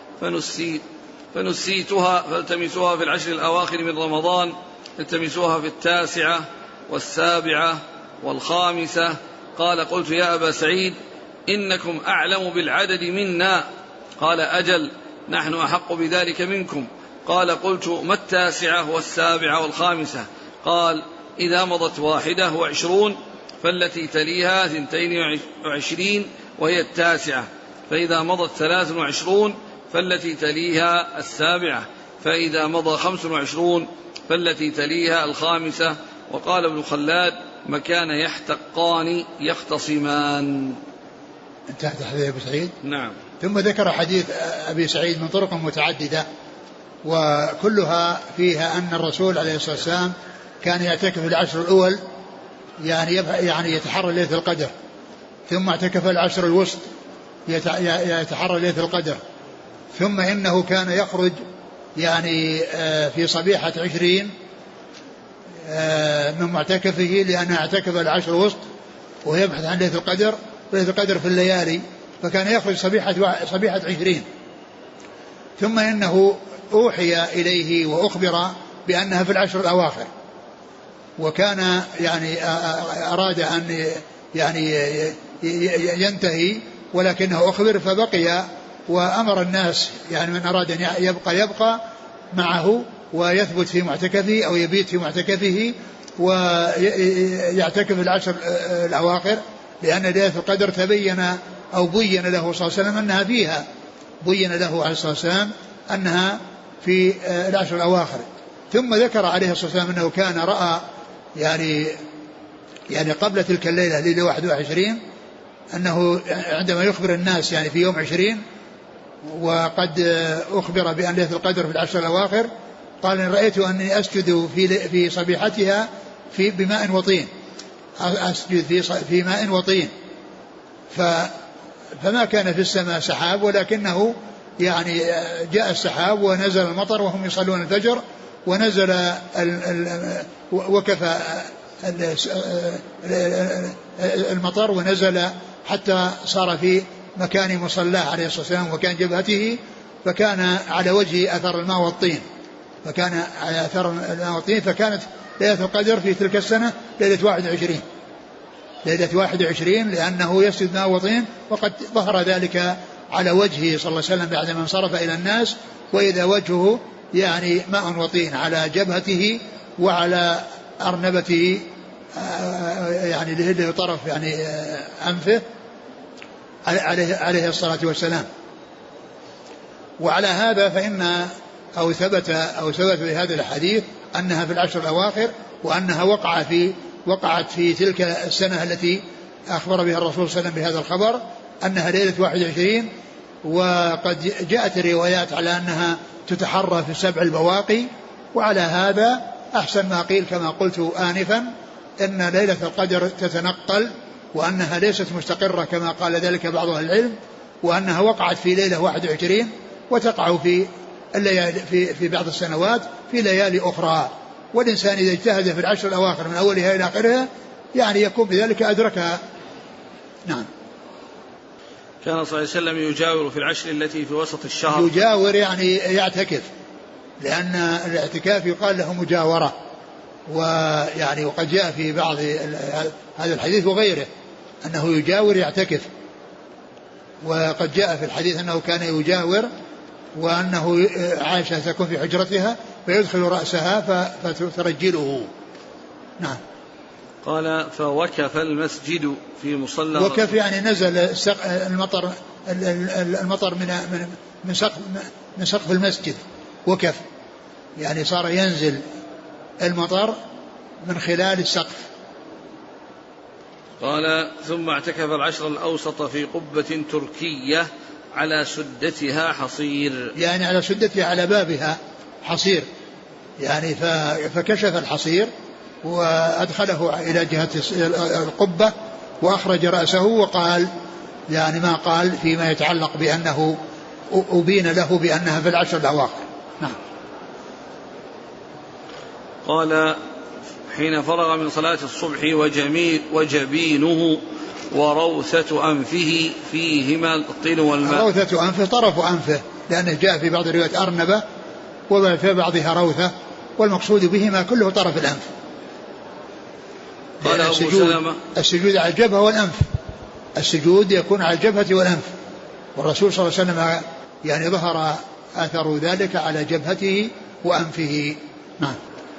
فنسيتها فالتمسوها في العشر الأواخر من رمضان، التمسوها في 9 و7 و5. قال قلت يا أبا سعيد إنكم أعلم بالعدد منا. قال أجل نحن أحق بذلك منكم. قال قلت ما 9 و7 و5؟ قال إذا مضت 21 فالتي تليها 22 وهي 9، فإذا مضت 23 فالتي تليها 7، فإذا مضى 25 فالتي تليها 5. وقال ابن خلاد مكان يحتقان يختصمان. انتهت حديث أبي سعيد. نعم. ثم ذكر حديث أبي سعيد من طرق متعددة وكلها فيها أن الرسول عليه الصلاة والسلام كان يعتكف العشر الأول يعني يتحرى ليلة القدر، ثم اعتكف العشر الوسط يتحرى ليلة القدر، ثم إنه كان يخرج يعني في صبيحة 20 من معتكفه لأنه اعتكف العشر الوسط ويبحث عن ليلة القدر، ليلة القدر في الليالي، فكان يخرج صبيحة 20. ثم إنه أوحي إليه وأخبر بأنها في العشر الأواخر، وكان يعني أراد أن يعني ينتهي ولكنه أخبر فبقي، وأمر الناس يعني من أراد أن يبقى معه ويثبت في معتكفه أو يبيت في معتكفه ويعتكف العشر الأواخر، لأن ليلة القدر تبين أو بين له صلى الله عليه وسلم أنها فيها، بين له عليه الصلاة والسلام أنها في العشر الأواخر. ثم ذكر عليه الصلاة والسلام أنه كان رأى يعني قبل تلك الليلة ليلة 21 أنه عندما يخبر الناس يعني في يوم 20 وقد أخبر بأن ليلة القدر في العشر الأواخر، قال إن رأيت أني أسجد في صبيحتها بماء وطين، أسجد في ماء وطين، فما كان في السماء سحاب ولكنه يعني جاء السحاب ونزل المطر وهم يصلون الفجر، ونزل وكفى المطر ونزل حتى صار في مكان مصلاه عليه الصلاة والسلام وكان جبهته، فكان على وجهه أثر الماء والطين، فكان على أثر الماء والطين. فكانت ليلة القدر في تلك السنة ليلة 21 لأنه يسجد ماء وطين، وقد ظهر ذلك على وجهه صلى الله عليه وسلم بعدما انصرف إلى الناس، وإذا وجهه يعني ماء وطين على جبهته وعلى أرنبته يعني اللي هو طرف يعني أنفه عليه الصلاة والسلام. وعلى هذا فإن أو ثبت في هذا الحديث أنها في العشر الأواخر، وأنها وقعت في تلك السنة التي أخبر بها الرسول صلى الله عليه وسلم بهذا الخبر أنها ليلة 21. وقد جاءت الروايات على أنها تتحرى في 7 البواقي، وعلى هذا أحسن ما قيل كما قلت آنفا أن ليلة القدر تتنقل، وأنها ليست مستقرة كما قال ذلك بعض أهل العلم، وأنها وقعت في ليلة 21 وتقع في الليالي في بعض السنوات في ليالي أخرى. والإنسان إذا اجتهد في العشر الأواخر من أولها إلى آخرها يعني يكون بذلك أدركها. نعم. كان صلى الله عليه وسلم يجاور في العشر التي في وسط الشهر. يجاور يعني يعتكف، لأن الاعتكاف يقال له مجاورة، ويعني وقد جاء في بعض هذا الحديث وغيره أنه يجاور يعتكف، وقد جاء في الحديث أنه كان يجاور وأنه عائشة تكون في حجرتها فيدخل رأسها فترجله. نعم. قال فوكف المسجد في مصلى. وكف يعني نزل المطر من سقف المسجد. وكف يعني صار ينزل المطر من خلال السقف. قال ثم اعتكف العشر الأوسط في قبة تركية على سدتها حصير. يعني على سدتها على بابها حصير، يعني فكشف الحصير وأدخله إلى جهة القبة وأخرج رأسه وقال يعني ما قال فيما يتعلق بأنه أبين له بأنها في العشر الأواخر. نعم. قال حين فرغ من صلاة الصبح وجبينه وروثة أنفه فيهما الطين والماء. روثة أنفه طرف أنفه، لأنه جاء في بعض الروايات أرنبة وفي بعضها روثة، والمقصود بهما كله طرف الأنف. قال أبو سلمة السجود على الجبهة والأنف، السجود يكون على الجبهة والأنف، والرسول صلى الله عليه وسلم يعني ظهر أثر ذلك على جبهته وأنفه. نعم.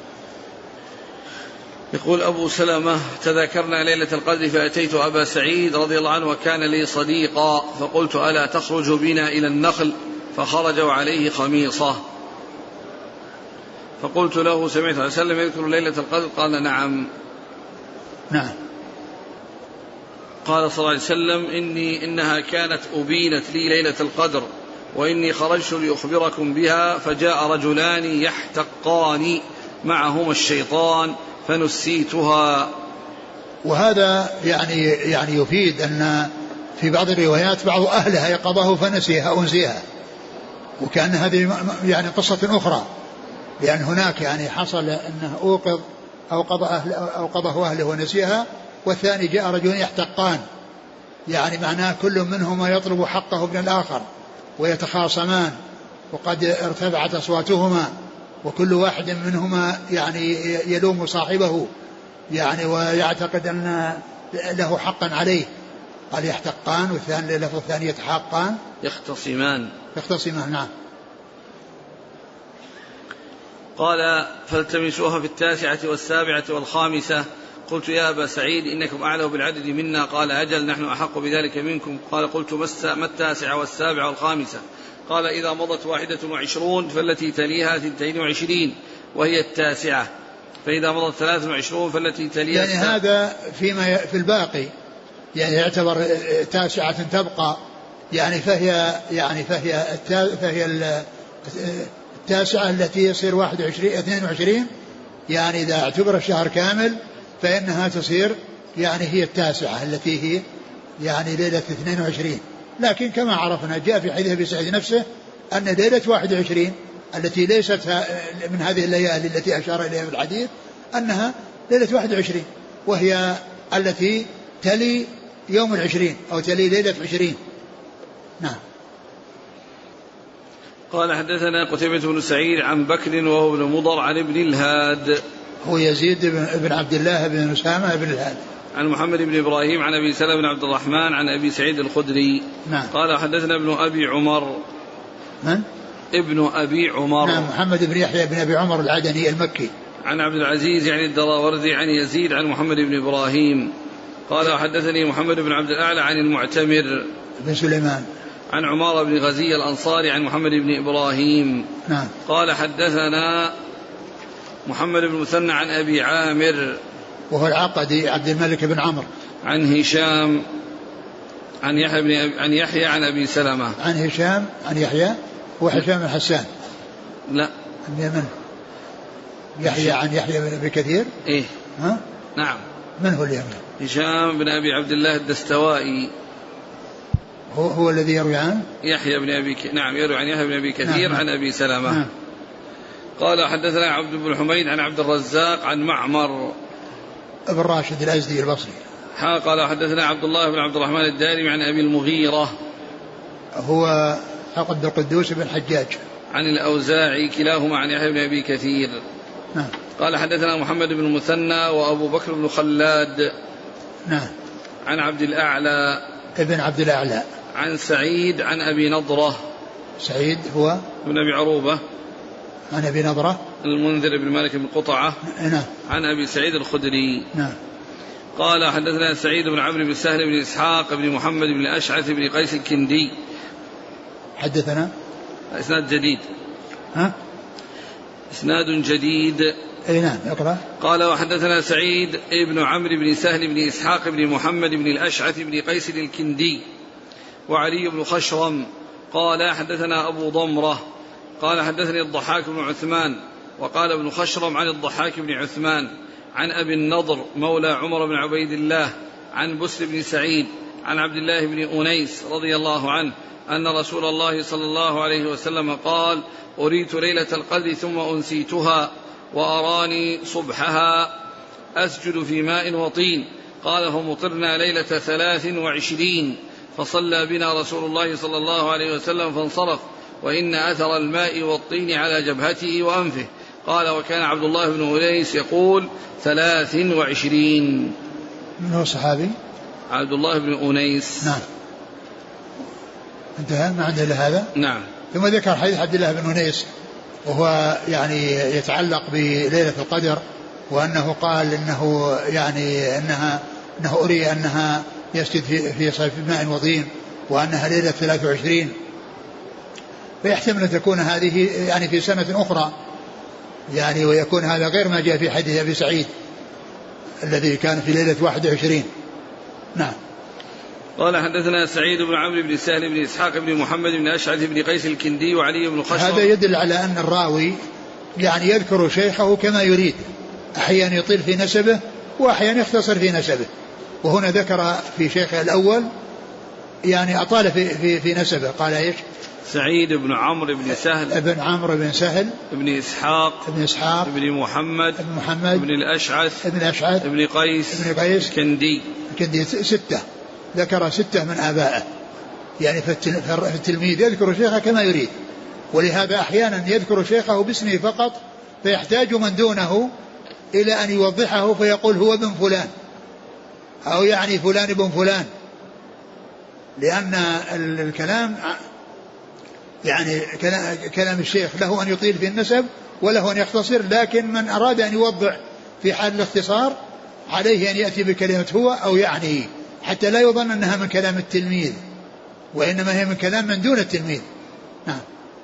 يقول أبو سلمة تذاكرنا ليلة القدر فأتيت أبا سعيد رضي الله عنه وكان لي صديقا فقلت ألا تخرج بنا إلى النخل؟ فخرج وعليه خميصة. فقلت له سمعت عليه وسلم يذكر ليلة القدر؟ قال نعم. نعم. قال صلى الله عليه وسلم إنها كانت أبينت لي ليلة القدر وإني خرجت لأخبركم بها فجاء رجلان يحتقان معهما الشيطان فنسيتها. وهذا يعني يفيد أن في بعض الروايات بعض أهلها يقظه فنسيها أنسيها، وكأن هذه يعني قصة أخرى، لأن هناك يعني حصل أنه أوقظ أوقظه أهله ونسيها، والثاني جاء رجل يحتقان، يعني معناه كل منهما يطلب حقه من الآخر ويتخاصمان وقد ارتفعت أصواتهما وكل واحد منهما يعني يلوم صاحبه يعني ويعتقد أن له حقا عليه. قال يحتقان، والثاني لفظ الثاني يتحاقان يختصمان. نعم. قال فالتمسوها في 9 و7 و5. قلت يا أبا سعيد إنكم أعلم بالعدد منا؟ قال أجل نحن أحق بذلك منكم. قال قلت ما 9 و7 و5؟ قال إذا مضت 21 فالتي تليها 22 وهي 9، فإذا مضت 23 فالتي تليها. يعني هذا فيما في الباقي يعني يعتبر 9 تبقى، يعني فهي 9 التي يصير 22، يعني إذا اعتبر الشهر كامل فإنها تصير يعني هي 9 التي هي يعني ليلة 22. لكن كما عرفنا جاء في حديث أبي سعيد نفسه أن ليلة 21 التي ليست من هذه الليالي التي أشار إليها في الحديث أنها ليلة 21 وهي التي تلي يوم 20 أو تلي ليلة 20. نعم. قال حدثنا قتيبة بن سعيد عن بكر وهو ابن مضر عن ابن الهاد هو يزيد بن عبد الله بن أسامة بن الهاد عن محمد بن إبراهيم عن أبي سلمة بن عبد الرحمن عن أبي سعيد الخدري. نعم. قال حدثنا ابن أبي عمر. من؟ ابن أبي عمر. نعم محمد بن يحيى بن أبي عمر العدني المكي. عن عبد العزيز يعني الدراوردي عن يزيد عن محمد بن إبراهيم. قال حدثني محمد بن عبد الأعلى عن المعتمر بن سليمان عن عمارة بن غزي الأنصاري عن محمد بن إبراهيم. نعم. قال حدثنا محمد بن مثنى عن أبي عامر وهو العقدي عبد الملك بن عمرو عن هشام عن يحيى عن أبي سلمة عن هشام عن يحيى وهشام بن حسان. لا من يحيى عن يحيى بن أبي كثير. إيه ها؟ نعم. من هو اليمن؟ هشام بن أبي عبد الله الدستوائي هو الذي يروي عن يحيى بن أبي نعم يروي عن يحيى بن أبي كثير نعم. عن أبي سلمة. نعم. قال حدثنا عبد بن حميد عن عبد الرزاق عن معمر ابن راشد الأزدي البصري. قال حدثنا عبد الله بن عبد الرحمن الدارمي عن أبي المغيرة هو عبد القدوس بن حجاج عن الأوزاعي كلاهما عن يحيى بن أبي كثير. نعم. قال حدثنا محمد بن المثنى وأبو بكر بن خلاد نعم. عن عبد الأعلى ابن عبد الأعلى عن سعيد عن أبي نضرة. سعيد هو بن أبي عروبة عن أبي نضرة المنذر بن مالك بن قطعة. نعم. عن أبي سعيد الخدري. نعم. قال حدثنا سعيد بن عمرو بن سهل بن إسحاق بن محمد بن أشعث بن قيس الكندي. حدثنا إسناد جديد. إسناد جديد. أي نعم اقرأ. قال وحدثنا سعيد بن عمرو بن سهل بن إسحاق بن محمد بن الأشعث بن قيس الكندي وعلي بن خشرم قال حدثنا أبو ضمرة قال حدثني الضحاك بن عثمان وقال ابن خشرم عن الضحاك بن عثمان عن أبي النضر مولى عمر بن عبيد الله عن بسر بن سعيد عن عبد الله بن أنيس رضي الله عنه أن رسول الله صلى الله عليه وسلم قال أريت ليلة القدر ثم أنسيتها وأراني صبحها أسجد في ماء وطين. قال فمطرنا ليلة 23 فصلى بنا رسول الله صلى الله عليه وسلم فانصرف وإن أثر الماء والطين على جبهته وأنفه. قال وكان عبد الله بن أنيس يقول 23. من هو صحابي؟ عبد الله بن أنيس. نعم. انتهى ما عنده إلا هذا. نعم. ثم ذكر حديث عبد الله بن أنيس وهو يعني يتعلق بليلة القدر وأنه قال إنه يعني أنه أري أنها يسجد في صيف ماء وطين وأنها ليلة 23 فيحتمل أن تكون هذه يعني في سنة أخرى يعني ويكون هذا غير ما جاء في حديث أبي سعيد الذي كان في ليلة 21. نعم. قال حدثنا سعيد بن عمرو بن سهل بن إسحاق بن محمد بن أشعث بن قيس الكندي وعلي بن خشرم. هذا يدل على أن الراوي يعني يذكر شيخه كما يريد أحيانا يطيل في نسبه وأحيانا يختصر في نسبه وهنا ذكر في شيخه الأول يعني أطال في نسبه. قال إيش؟ سعيد بن عمرو بن سهل ابن عمرو بن سهل ابن إسحاق بن محمد بن الأشعث بن قيس كندي 6 ذكر 6 من آبائه يعني فالتلميذ يذكر شيخه كما يريد ولهذا أحيانا يذكر شيخه باسمه فقط فيحتاج من دونه إلى أن يوضحه فيقول هو ابن فلان أو يعني فلان ابن فلان لأن الكلام يعني كلام الشيخ له أن يطيل في النسب وله أن يختصر لكن من أراد أن يوضح في حال الاختصار عليه أن يأتي بكلمة هو أو يعني حتى لا يظن أنها من كلام التلميذ وإنما هي من كلام من دون التلميذ. نعم.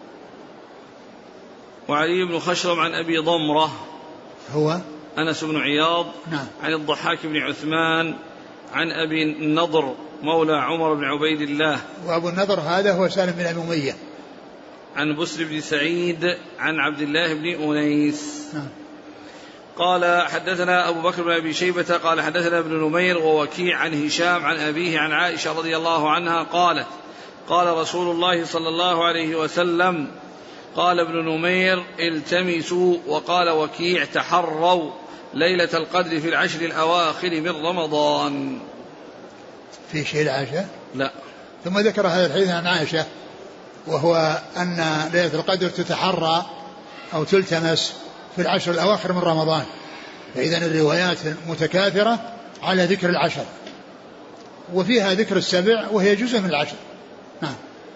وعلي بن خشرم عن أبي ضمرة هو أنس بن عياض. نعم. عن الضحاك بن عثمان عن أبي النضر مولى عمر بن عبيد الله. وأبو النضر هذا هو سالم بن أبي أمية. عن بسر بن سعيد عن عبد الله بن أنيس. نعم. قال حدثنا أبو بكر بن أبي شيبة قال حدثنا ابن نمير ووكيع عن هشام عن أبيه عن عائشة رضي الله عنها قالت قال رسول الله صلى الله عليه وسلم قال ابن نمير التمسوا وقال وكيع تحروا ليلة القدر في العشر الأواخر من رمضان. في شيء العاشة؟ لا. ثم ذكر هذا الحديث عن عائشة وهو أن ليلة القدر تتحرى أو تلتمس في العشر الأواخر من رمضان فإذن الروايات متكاثرة على ذكر العشر وفيها ذكر السبع وهي جزء من العشر. نعم.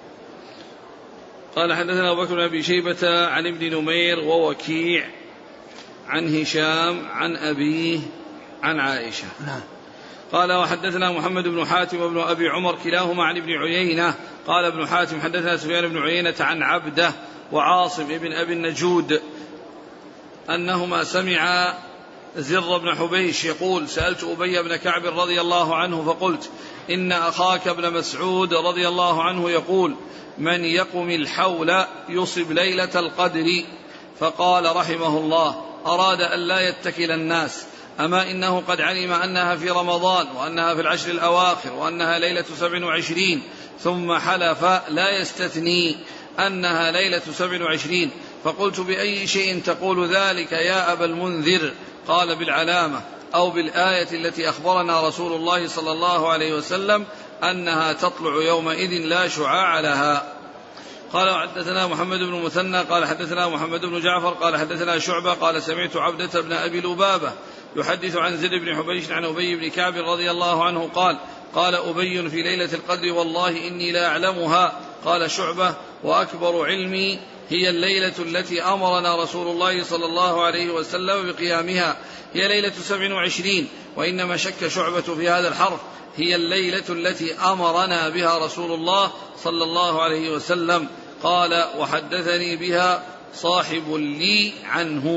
قال حدثنا أبو بكر بن أبي شيبة عن ابن نمير ووكيع عن هشام عن أبيه عن عائشة. نعم. قال وحدثنا محمد بن حاتم وابن أبي عمر كلاهما عن ابن عيينة قال ابن حاتم حدثنا سفيان بن عيينة عن عبده وعاصم ابن أبي النجود أنهما سمعا زر بن حبيش يقول سألت أبي بن كعب رضي الله عنه فقلت إن أخاك ابن مسعود رضي الله عنه يقول من يقم الحول يصب ليلة القدر فقال رحمه الله أراد أن لا يتكل الناس أما إنه قد علم أنها في رمضان وأنها في العشر الأواخر وأنها ليلة 27، ثم حلف لا يستثني أنها ليلة 27. فقلت بأي شيء تقول ذلك يا أبا المنذر؟ قال بالعلامة أو بالآية التي أخبرنا رسول الله صلى الله عليه وسلم أنها تطلع يومئذ لا شعاع لها. قال حدثنا محمد بن المثنى قال حدثنا محمد بن جعفر قال حدثنا شعبة قال سمعت عبدة بن أبي لبابة يحدث عن زر بن حبيش عن أبي بن كعب رضي الله عنه قال أبي في ليلة القدر والله إني لا أعلمها. قال شعبة وأكبر علمي هي الليلة التي أمرنا رسول الله صلى الله عليه وسلم بقيامها، هي ليلة 27. وإنما شك شعبة في هذا الحرف، هي الليلة التي أمرنا بها رسول الله صلى الله عليه وسلم. قال وحدثني بها صاحب لي عنه.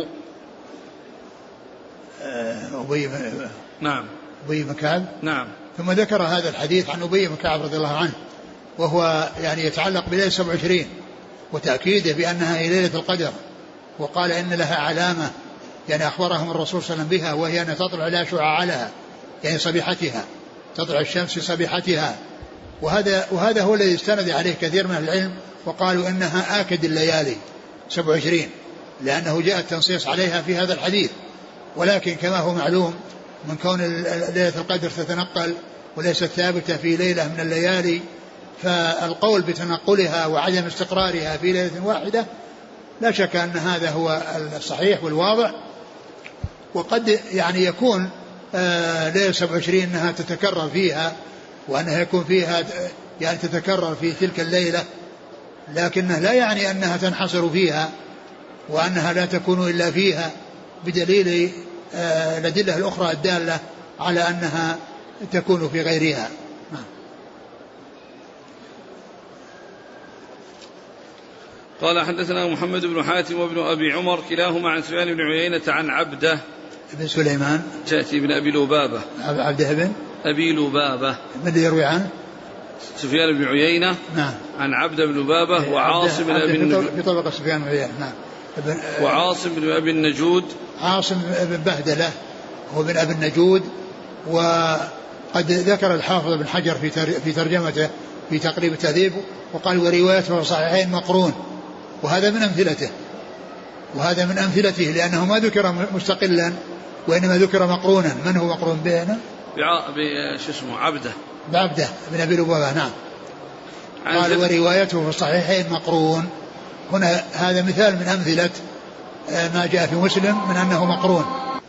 أبي بن كعب. نعم. ثم ذكر هذا الحديث عن أبي بن كعب رضي الله عنه، وهو يعني يتعلق بليلة 27 وتأكيده بأنها هي ليلة القدر، وقال إن لها علامة يعني أخبرهم الرسول صلى الله عليه وسلم بها، وهي أن تطلع لا شعاع لها يعني صبيحتها، تطلع الشمس في صبيحتها. وهذا هو الذي استند عليه كثير من العلم، وقالوا إنها آكد الليالي 27، لأنه جاء التنصيص عليها في هذا الحديث. ولكن كما هو معلوم من كون ليلة القدر تتنقل وليست ثابتة في ليلة من الليالي، فالقول بتنقلها وعدم استقرارها في ليلة واحدة لا شك أن هذا هو الصحيح والواضح. وقد يعني يكون ليلة 27 أنها تتكرر فيها، وأنها يكون فيها يعني تتكرر في تلك الليلة، لكنه لا يعني أنها تنحصر فيها وأنها لا تكون إلا فيها، بدليل الأدلة الأخرى الدالة على أنها تكون في غيرها. قال حدثنا محمد بن حاتم وابن أبي عمر كلاهما عن سفيان بن عيينة عن عبده بن سليمان تأتي بن أبي لبابة. عبده بن أبي لبابة من اللي يروي عنه؟ سفيان بن عيينة. نعم. عن عبده بن لبابة وعاصم بن أبي النجود في طبقة سفيان بن عيينة. نعم. وعاصم بن أبي النجود. عاصم بن بهدلة هو بن أبي النجود، وقد ذكر الحافظ بن حجر في ترجمته في تقريب التهذيب وقال وروايته في صحيحين مقرون، وهذا من أمثلته لأنه ما ذكر مستقلا وإنما ذكر مقرونا. من هو مقرون بينه؟ عبده بن أبي لبابة. نعم. قال وروايته في الصحيحين مقرون. هنا هذا مثال من أمثلة ما جاء في مسلم من أنه مقرون.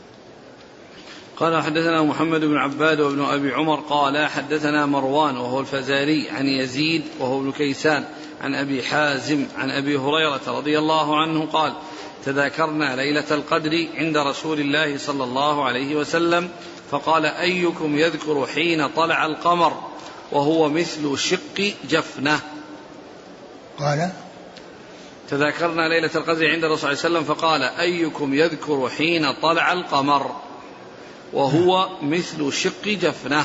قال حدثنا محمد بن عباد وابن أبي عمر قال حدثنا مروان وهو الفزاري عن يزيد وهو ابن كيسان عن أبي حازم عن أبي هريرة رضي الله عنه قال تذاكرنا ليلة القدر عند رسول الله صلى الله عليه وسلم فقال أيكم يذكر حين طلع القمر وهو مثل شق جفنة. قال تذاكرنا ليلة القدر عند الرسول صلى الله عليه وسلم فقال أيكم يذكر حين طلع القمر وهو مثل شق جفنة.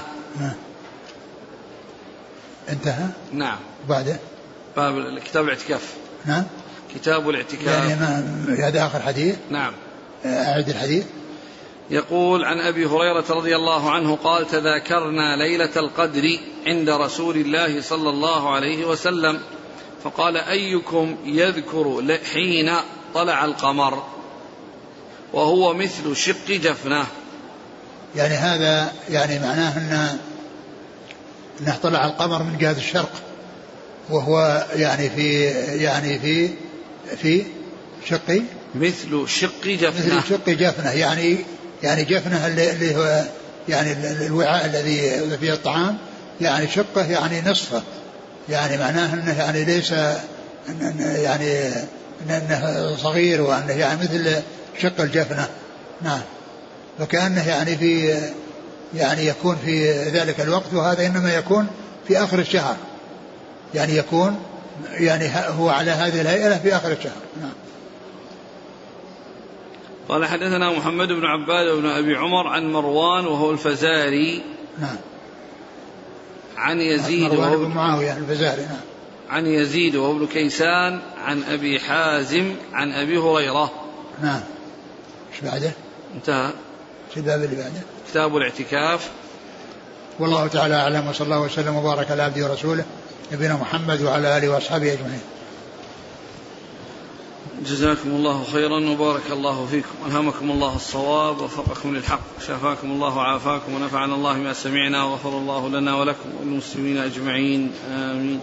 انتهى. نعم. بعده باب كتاب الاعتكاف. نعم. كتاب الاعتكاف يعني هذا آخر حديث. نعم. أعد الحديث. يقول عن أبي هريرة رضي الله عنه قال تذاكرنا ليلة القدر عند رسول الله صلى الله عليه وسلم فقال أيكم يذكر حين طلع القمر وهو مثل شق جفنة. يعني هذا يعني معناه أنه طلع القمر من جهة الشرق وهو يعني في شق مثل شق جفنة. مثل شق جفنة يعني جفنة اللي هو يعني الوعاء الذي فيه الطعام يعني شقه يعني نصفه، يعني معناه أنه يعني ليس يعني أنه صغير وأنه يعني مثل شق الجفنة. نعم. فكأنه يعني يكون في ذلك الوقت، وهذا إنما يكون في آخر الشهر، يعني يكون يعني هو على هذه الهيئة في آخر الشهر. نعم. قال حدثنا محمد بن عباد وابن أبي عمر عن مروان وهو الفزاري. نعم. عن يزيد وهو ابن معاوية الفزاري. نعم. عن يزيد وهو ابن كيسان عن أبي حازم عن أبي هريرة. نعم. ايش بعده؟ انتهى. في الباب اللي بعده كتاب الاعتكاف. والله تعالى أعلم، وصلى الله وسلم وبارك على عبده ورسوله نبينا محمد وعلى آله وأصحابه أجمعين. جزاكم الله خيرا وبارك الله فيكم، ألهمكم الله الصواب ووفقكم للحق، شافاكم الله وعافاكم، ونفعنا الله ما سمعنا، وغفر الله لنا ولكم والمسلمين أجمعين، آمين.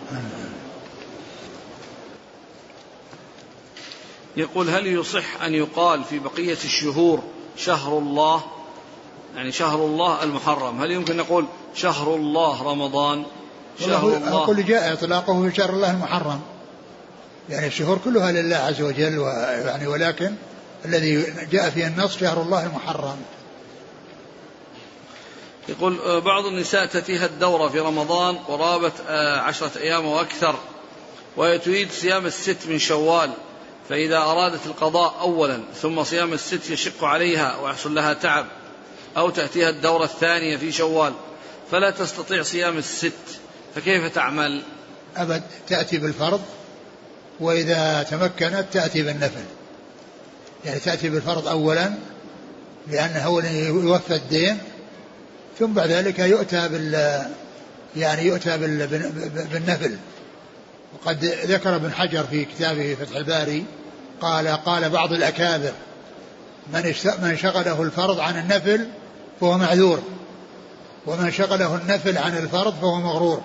يقول: هل يصح أن يقال في بقية الشهور شهر الله، يعني شهر الله المحرم، هل يمكن نقول شهر الله رمضان؟ شهر الله أقول جاء إطلاقه في شهر الله المحرم، يعني الشهور كلها لله عز وجل، يعني ولكن الذي جاء فيه النص شهر الله المحرم. يقول: بعض النساء تأتيها الدورة في رمضان قرابة 10 أيام وأكثر، وهي تريد صيام الست من شوال، فإذا أرادت القضاء أولا ثم صيام الست يشق عليها ويحصل لها تعب، أو تأتيها الدورة الثانية في شوال فلا تستطيع صيام الست، فكيف تعمل؟ أبد، تأتي بالفرض، وإذا تمكنت تأتي بالنفل، يعني تأتي بالفرض أولا لأنه هو يوفى الدين، ثم بعد ذلك يؤتى بالنفل. وقد ذكر ابن حجر في كتابه فتح الباري قال بعض الأكابر: من شغله الفرض عن النفل فهو معذور، ومن شغله النفل عن الفرض فهو مغرور.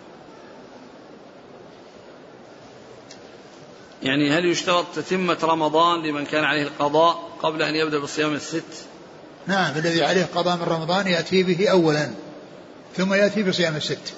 يعني هل يشترط تتمة رمضان لمن كان عليه القضاء قبل أن يبدأ بصيام الست؟ نعم، الذي عليه قضاء من رمضان يأتي به أولا ثم يأتي بصيام الست.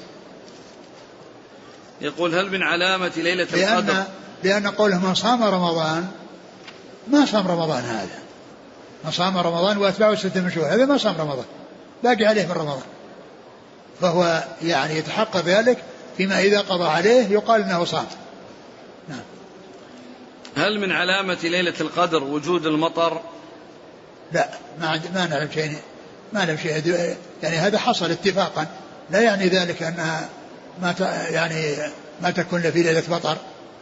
يقول: هل من علامة ليلة القدر؟ لأن قوله من صام رمضان ما صام رمضان، هذا من صام رمضان وأتبعه 6 من شوال، هذا ما صام رمضان، باقي عليه من رمضان، فهو يعني يتحقق ذلك فيما إذا قضى عليه يقال أنه صام. نعم. هل من علامة ليلة القدر وجود المطر؟ لا، ما نعلم شيء، يعني هذا حصل اتفاقا، لا يعني ذلك أنها ما تكون في ليلة مطر.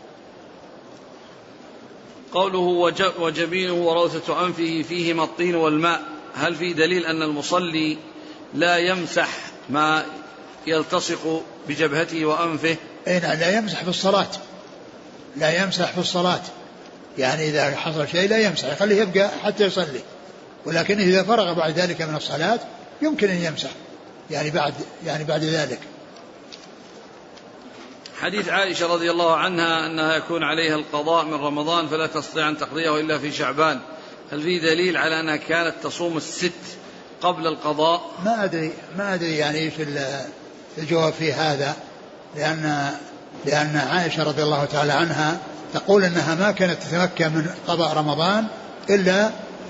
قوله وجبينه وروثة أنفه فيهما الطين والماء، هل في دليل أن المصلي لا يمسح ما يلتصق بجبهته وأنفه؟ لا يمسح في الصلاة، لا يمسح في الصلاة، يعني إذا حصل شيء لا يمسح، يخليه يبقى حتى يصلي، ولكن إذا فرغ بعد ذلك من الصلاة يمكن أن يمسح، يعني بعد ذلك. حديث عائشة رضي الله عنها أنها يكون عليها القضاء من رمضان فلا تستطيع أن تقضيه إلا في شعبان، هل في دليل على أنها كانت تصوم الست قبل القضاء؟ ما أدري يعني إيش الجواب في هذا، لأن عائشة رضي الله تعالى عنها تقول أنها ما كانت تتمكن من قضاء رمضان إلا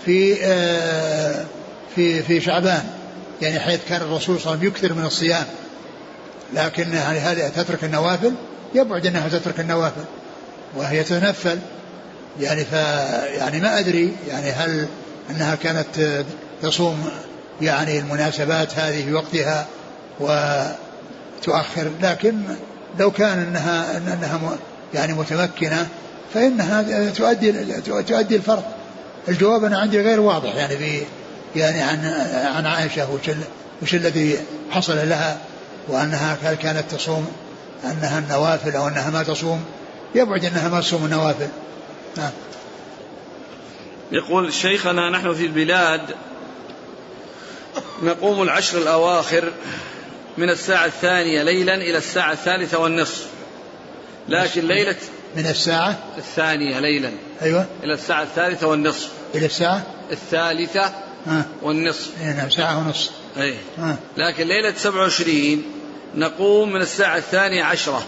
في شعبان، يعني حيث كان الرسول صلى الله عليه وسلم يكثر من الصيام، لكن يعني هذه تترك النوافل، يبعد أنها تترك النوافل وهي تتنفل، يعني ما أدري يعني هل أنها كانت تصوم يعني المناسبات هذه في وقتها وتؤخر، لكن لو كان أنها يعني متمكنة فإنها تؤدي الفرض. الجواب أنا عندي غير واضح يعني عن عائشة وش الذي حصل لها، وأنها هل كانت تصوم أنها النوافل أو أنها ما تصوم، يبعد أنها ما تصوم النوافل. نعم. يقول: شيخنا نحن في البلاد نقوم 10 الأواخر من الساعة 2 ليلا إلى الساعة 3:30، لكن ليلة من الساعة 2 ليلا أيوة إلى الساعة 3:30 إلى الساعة 3:30. نعم، ساعة ونص. أي. لكن ليلة 27 نقوم من الساعة 12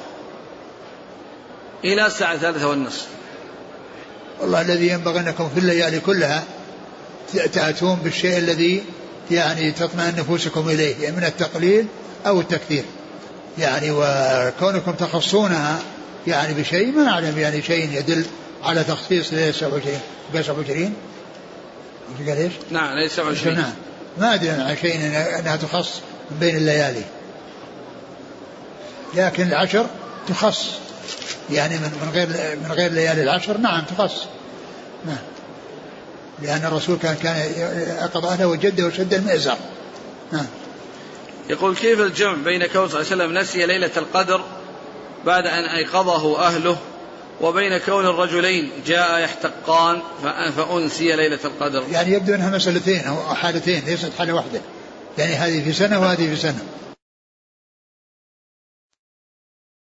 إلى الساعة 3:30. والله الذي ينبغي أنكم في الليالي كلها تأتون بالشيء الذي يعني تطمئن نفوسكم إليه، يعني من التقليل أو التكثير، يعني وكونكم تخصونها يعني بشيء ما أعلم يعني شيء يدل على تخصيص ليلة 27. قال إيش؟ نعم، ليلة 27. نعم، ما أدري عن شيء أنها تخص من بين الليالي، لكن 10 تخص يعني من غير ليالي 10. نعم تخص. نعم، لأن الرسول كان أيقظ أهله وجده وشد المئزر. يقول كيف الجمع بين كون صلى الله عليه وسلم نسي ليلة القدر بعد أن أيقظه أهله وبين كون الرجلين جاء يحتقان فأنسي ليلة القدر؟ يعني يبدو أنها مسألتين أو حالتين ليست حالة واحدة، يعني هذه في سنة وهذه في سنة.